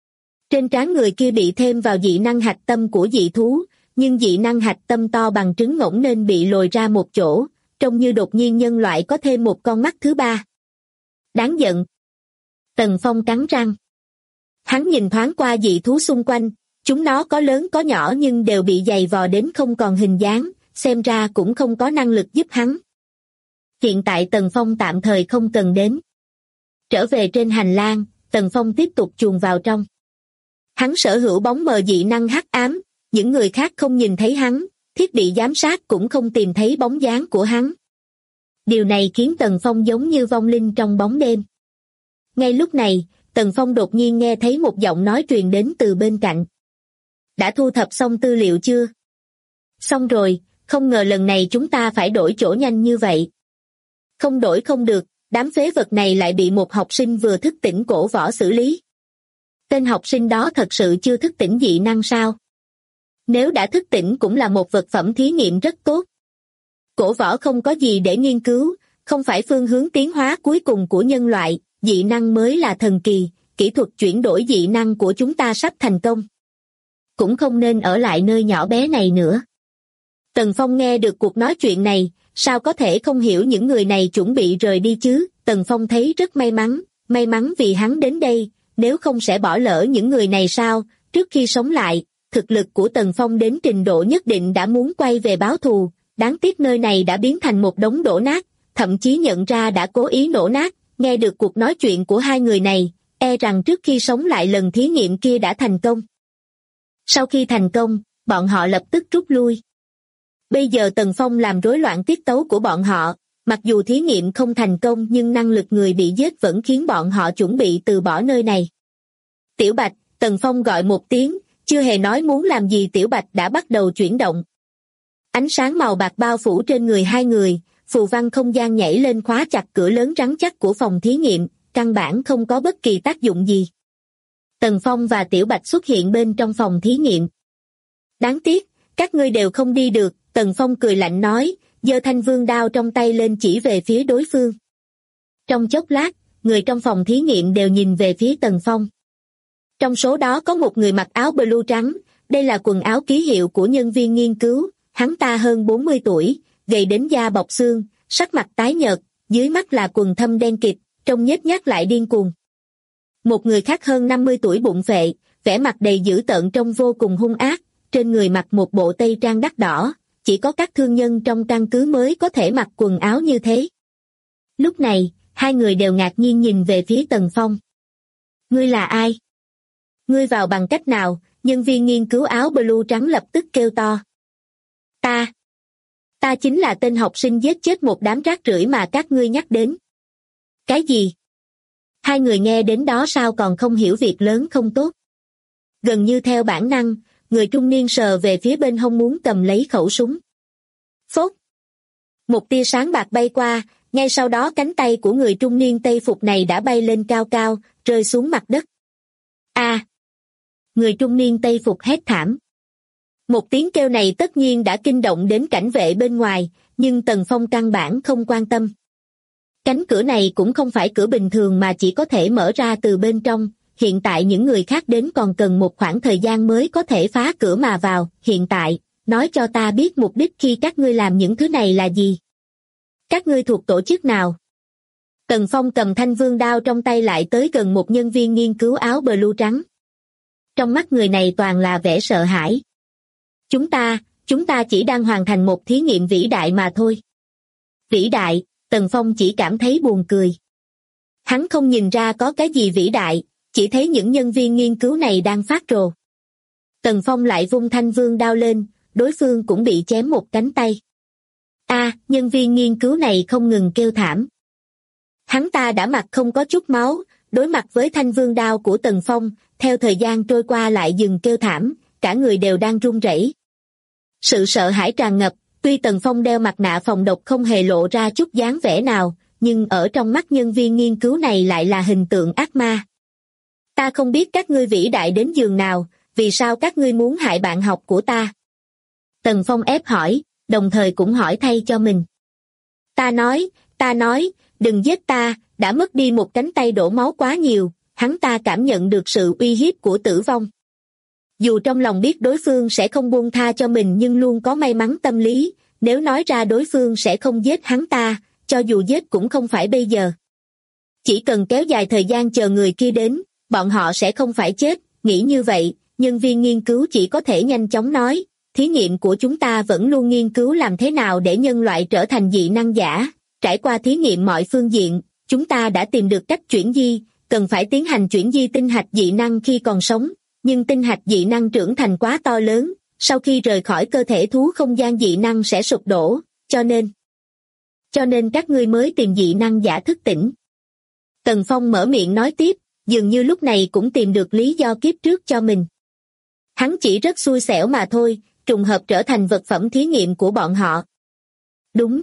Trên trán người kia bị thêm vào dị năng hạch tâm của dị thú, nhưng dị năng hạch tâm to bằng trứng ngỗng nên bị lồi ra một chỗ, trông như đột nhiên nhân loại có thêm một con mắt thứ ba. Đáng giận. Tần Phong cắn răng. Hắn nhìn thoáng qua dị thú xung quanh, chúng nó có lớn có nhỏ nhưng đều bị dày vò đến không còn hình dáng, xem ra cũng không có năng lực giúp hắn. Hiện tại Tần Phong tạm thời không cần đến. Trở về trên hành lang, Tần Phong tiếp tục chuồn vào trong. Hắn sở hữu bóng mờ dị năng hắc ám, những người khác không nhìn thấy hắn, thiết bị giám sát cũng không tìm thấy bóng dáng của hắn. Điều này khiến Tần Phong giống như vong linh trong bóng đêm. Ngay lúc này, Tần Phong đột nhiên nghe thấy một giọng nói truyền đến từ bên cạnh. Đã thu thập xong tư liệu chưa? Xong rồi, không ngờ lần này chúng ta phải đổi chỗ nhanh như vậy. Không đổi không được, đám phế vật này lại bị một học sinh vừa thức tỉnh cổ võ xử lý. Tên học sinh đó thật sự chưa thức tỉnh dị năng sao? Nếu đã thức tỉnh cũng là một vật phẩm thí nghiệm rất tốt. Cổ võ không có gì để nghiên cứu, không phải phương hướng tiến hóa cuối cùng của nhân loại, dị năng mới là thần kỳ, kỹ thuật chuyển đổi dị năng của chúng ta sắp thành công. Cũng không nên ở lại nơi nhỏ bé này nữa. Tần Phong nghe được cuộc nói chuyện này, sao có thể không hiểu những người này chuẩn bị rời đi chứ? Tần Phong thấy rất may mắn vì hắn đến đây, nếu không sẽ bỏ lỡ những người này sao? Trước khi sống lại, thực lực của Tần Phong đến trình độ nhất định đã muốn quay về báo thù, đáng tiếc nơi này đã biến thành một đống đổ nát, thậm chí nhận ra đã cố ý nổ nát, nghe được cuộc nói chuyện của hai người này, e rằng trước khi sống lại lần thí nghiệm kia đã thành công. Sau khi thành công, bọn họ lập tức rút lui. Bây giờ Tần Phong làm rối loạn tiết tấu của bọn họ, mặc dù thí nghiệm không thành công nhưng năng lực người bị giết vẫn khiến bọn họ chuẩn bị từ bỏ nơi này. Tiểu Bạch, Tần Phong gọi một tiếng, chưa hề nói muốn làm gì Tiểu Bạch đã bắt đầu chuyển động. Ánh sáng màu bạc bao phủ trên người hai người, phù văn không gian nhảy lên khóa chặt cửa lớn rắn chắc của phòng thí nghiệm, căn bản không có bất kỳ tác dụng gì. Tần Phong và Tiểu Bạch xuất hiện bên trong phòng thí nghiệm. Đáng tiếc, các ngươi đều không đi được, Tần Phong cười lạnh nói, giơ thanh vương đao trong tay lên chỉ về phía đối phương. Trong chốc lát, người trong phòng thí nghiệm đều nhìn về phía Tần Phong. Trong số đó có một người mặc áo blue trắng, đây là quần áo ký hiệu của nhân viên nghiên cứu, hắn ta hơn 40 tuổi, gầy đến da bọc xương, sắc mặt tái nhợt, dưới mắt là quần thâm đen kịt, trông nhếch nhác lại điên cuồng. Một người khác hơn 50 tuổi bụng phệ, vẻ mặt đầy dữ tợn trông vô cùng hung ác, trên người mặc một bộ tây trang đắt đỏ, chỉ có các thương nhân trong căn cứ mới có thể mặc quần áo như thế. Lúc này, hai người đều ngạc nhiên nhìn về phía Tần Phong. Ngươi là ai? Ngươi vào bằng cách nào? Nhân viên nghiên cứu áo blue trắng lập tức kêu to. Ta chính là tên học sinh giết chết một đám rác rưởi mà các ngươi nhắc đến. Cái gì? Hai người nghe đến đó sao còn không hiểu việc lớn không tốt. Gần như theo bản năng, người trung niên sờ về phía bên hông muốn cầm lấy khẩu súng. Phốt! Một tia sáng bạc bay qua, ngay sau đó cánh tay của người trung niên Tây phục này đã bay lên cao cao, rơi xuống mặt đất. A! Người trung niên Tây phục hét thảm. Một tiếng kêu này tất nhiên đã kinh động đến cảnh vệ bên ngoài, nhưng Tần Phong căn bản không quan tâm. Cánh cửa này cũng không phải cửa bình thường mà chỉ có thể mở ra từ bên trong, hiện tại những người khác đến còn cần một khoảng thời gian mới có thể phá cửa mà vào, hiện tại, nói cho ta biết mục đích khi các ngươi làm những thứ này là gì. Các ngươi thuộc tổ chức nào? Tần Phong cầm thanh vương đao trong tay lại tới gần một nhân viên nghiên cứu áo blue trắng. Trong mắt người này toàn là vẻ sợ hãi. Chúng ta chỉ đang hoàn thành một thí nghiệm vĩ đại mà thôi. Vĩ đại, Tần Phong chỉ cảm thấy buồn cười. Hắn không nhìn ra có cái gì vĩ đại, chỉ thấy những nhân viên nghiên cứu này đang phát rồ. Tần Phong lại vung thanh vương đao lên, đối phương cũng bị chém một cánh tay. Nhân viên nghiên cứu này không ngừng kêu thảm. Hắn ta đã mặt không có chút máu, đối mặt với thanh vương đao của Tần Phong, theo thời gian trôi qua lại dừng kêu thảm, cả người đều đang run rẩy. Sự sợ hãi tràn ngập, tuy Tần Phong đeo mặt nạ phòng độc không hề lộ ra chút dáng vẻ nào, nhưng ở trong mắt nhân viên nghiên cứu này lại là hình tượng ác ma. Ta không biết các ngươi vĩ đại đến giường nào, vì sao các ngươi muốn hại bạn học của ta? Tần Phong ép hỏi, đồng thời cũng hỏi thay cho mình. Ta nói, đừng giết ta, đã mất đi một cánh tay đổ máu quá nhiều, hắn ta cảm nhận được sự uy hiếp của tử vong. Dù trong lòng biết đối phương sẽ không buông tha cho mình nhưng luôn có may mắn tâm lý, nếu nói ra đối phương sẽ không giết hắn ta, cho dù giết cũng không phải bây giờ. Chỉ cần kéo dài thời gian chờ người kia đến, bọn họ sẽ không phải chết, nghĩ như vậy, nhân viên nghiên cứu chỉ có thể nhanh chóng nói, thí nghiệm của chúng ta vẫn luôn nghiên cứu làm thế nào để nhân loại trở thành dị năng giả, trải qua thí nghiệm mọi phương diện, chúng ta đã tìm được cách chuyển di, cần phải tiến hành chuyển di tinh hạch dị năng khi còn sống, nhưng tinh hạch dị năng trưởng thành quá to lớn, sau khi rời khỏi cơ thể thú không gian dị năng sẽ sụp đổ, cho nên các ngươi mới tìm dị năng giả thức tỉnh. Tần Phong mở miệng nói tiếp, dường như lúc này cũng tìm được lý do kiếp trước cho mình. Hắn chỉ rất xui xẻo mà thôi, trùng hợp trở thành vật phẩm thí nghiệm của bọn họ. Đúng.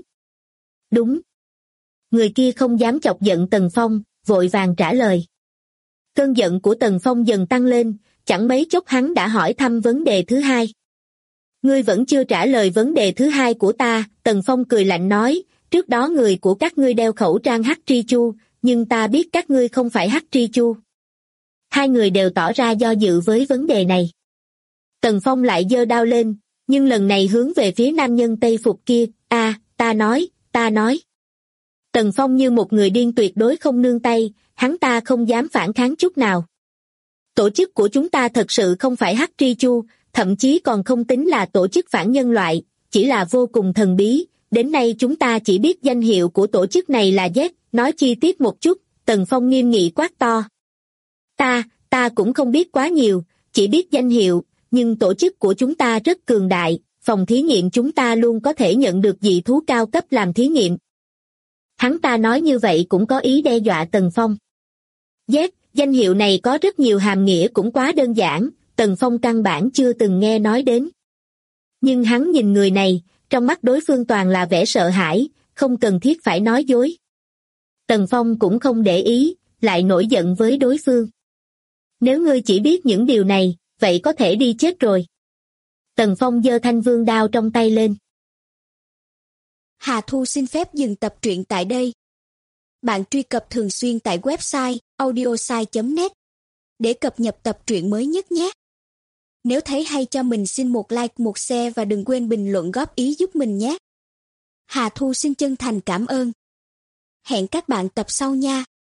Người kia không dám chọc giận Tần Phong, vội vàng trả lời. Cơn giận của Tần Phong dần tăng lên, chẳng mấy chốc hắn đã hỏi thăm vấn đề thứ hai. Ngươi vẫn chưa trả lời vấn đề thứ hai của ta, Tần Phong cười lạnh nói, trước đó người của các ngươi đeo khẩu trang hắc tri chu, nhưng ta biết các ngươi không phải hắc tri chu. Hai người đều tỏ ra do dự với vấn đề này. Tần Phong lại giơ đao lên, nhưng lần này hướng về phía nam nhân Tây phục kia, ta nói. Tần Phong như một người điên tuyệt đối không nương tay, hắn ta không dám phản kháng chút nào. Tổ chức của chúng ta thật sự không phải hắc tri chu, thậm chí còn không tính là tổ chức phản nhân loại, chỉ là vô cùng thần bí, đến nay chúng ta chỉ biết danh hiệu của tổ chức này là Z, nói chi tiết một chút, Tần Phong nghiêm nghị quát to. Ta cũng không biết quá nhiều, chỉ biết danh hiệu, nhưng tổ chức của chúng ta rất cường đại, phòng thí nghiệm chúng ta luôn có thể nhận được dị thú cao cấp làm thí nghiệm. Hắn ta nói như vậy cũng có ý đe dọa Tần Phong. Z, danh hiệu này có rất nhiều hàm nghĩa cũng quá đơn giản, Tần Phong căn bản chưa từng nghe nói đến. Nhưng hắn nhìn người này, trong mắt đối phương toàn là vẻ sợ hãi, không cần thiết phải nói dối. Tần Phong cũng không để ý, lại nổi giận với đối phương. Nếu ngươi chỉ biết những điều này, vậy có thể đi chết rồi. Tần Phong giơ thanh vương đao trong tay lên. Hà Thu xin phép dừng tập truyện tại đây. Bạn truy cập thường xuyên tại website audiosai.net để cập nhật tập truyện mới nhất nhé. Nếu thấy hay cho mình xin một like, một share và đừng quên bình luận góp ý giúp mình nhé. Hà Thu xin chân thành cảm ơn. Hẹn các bạn tập sau nha.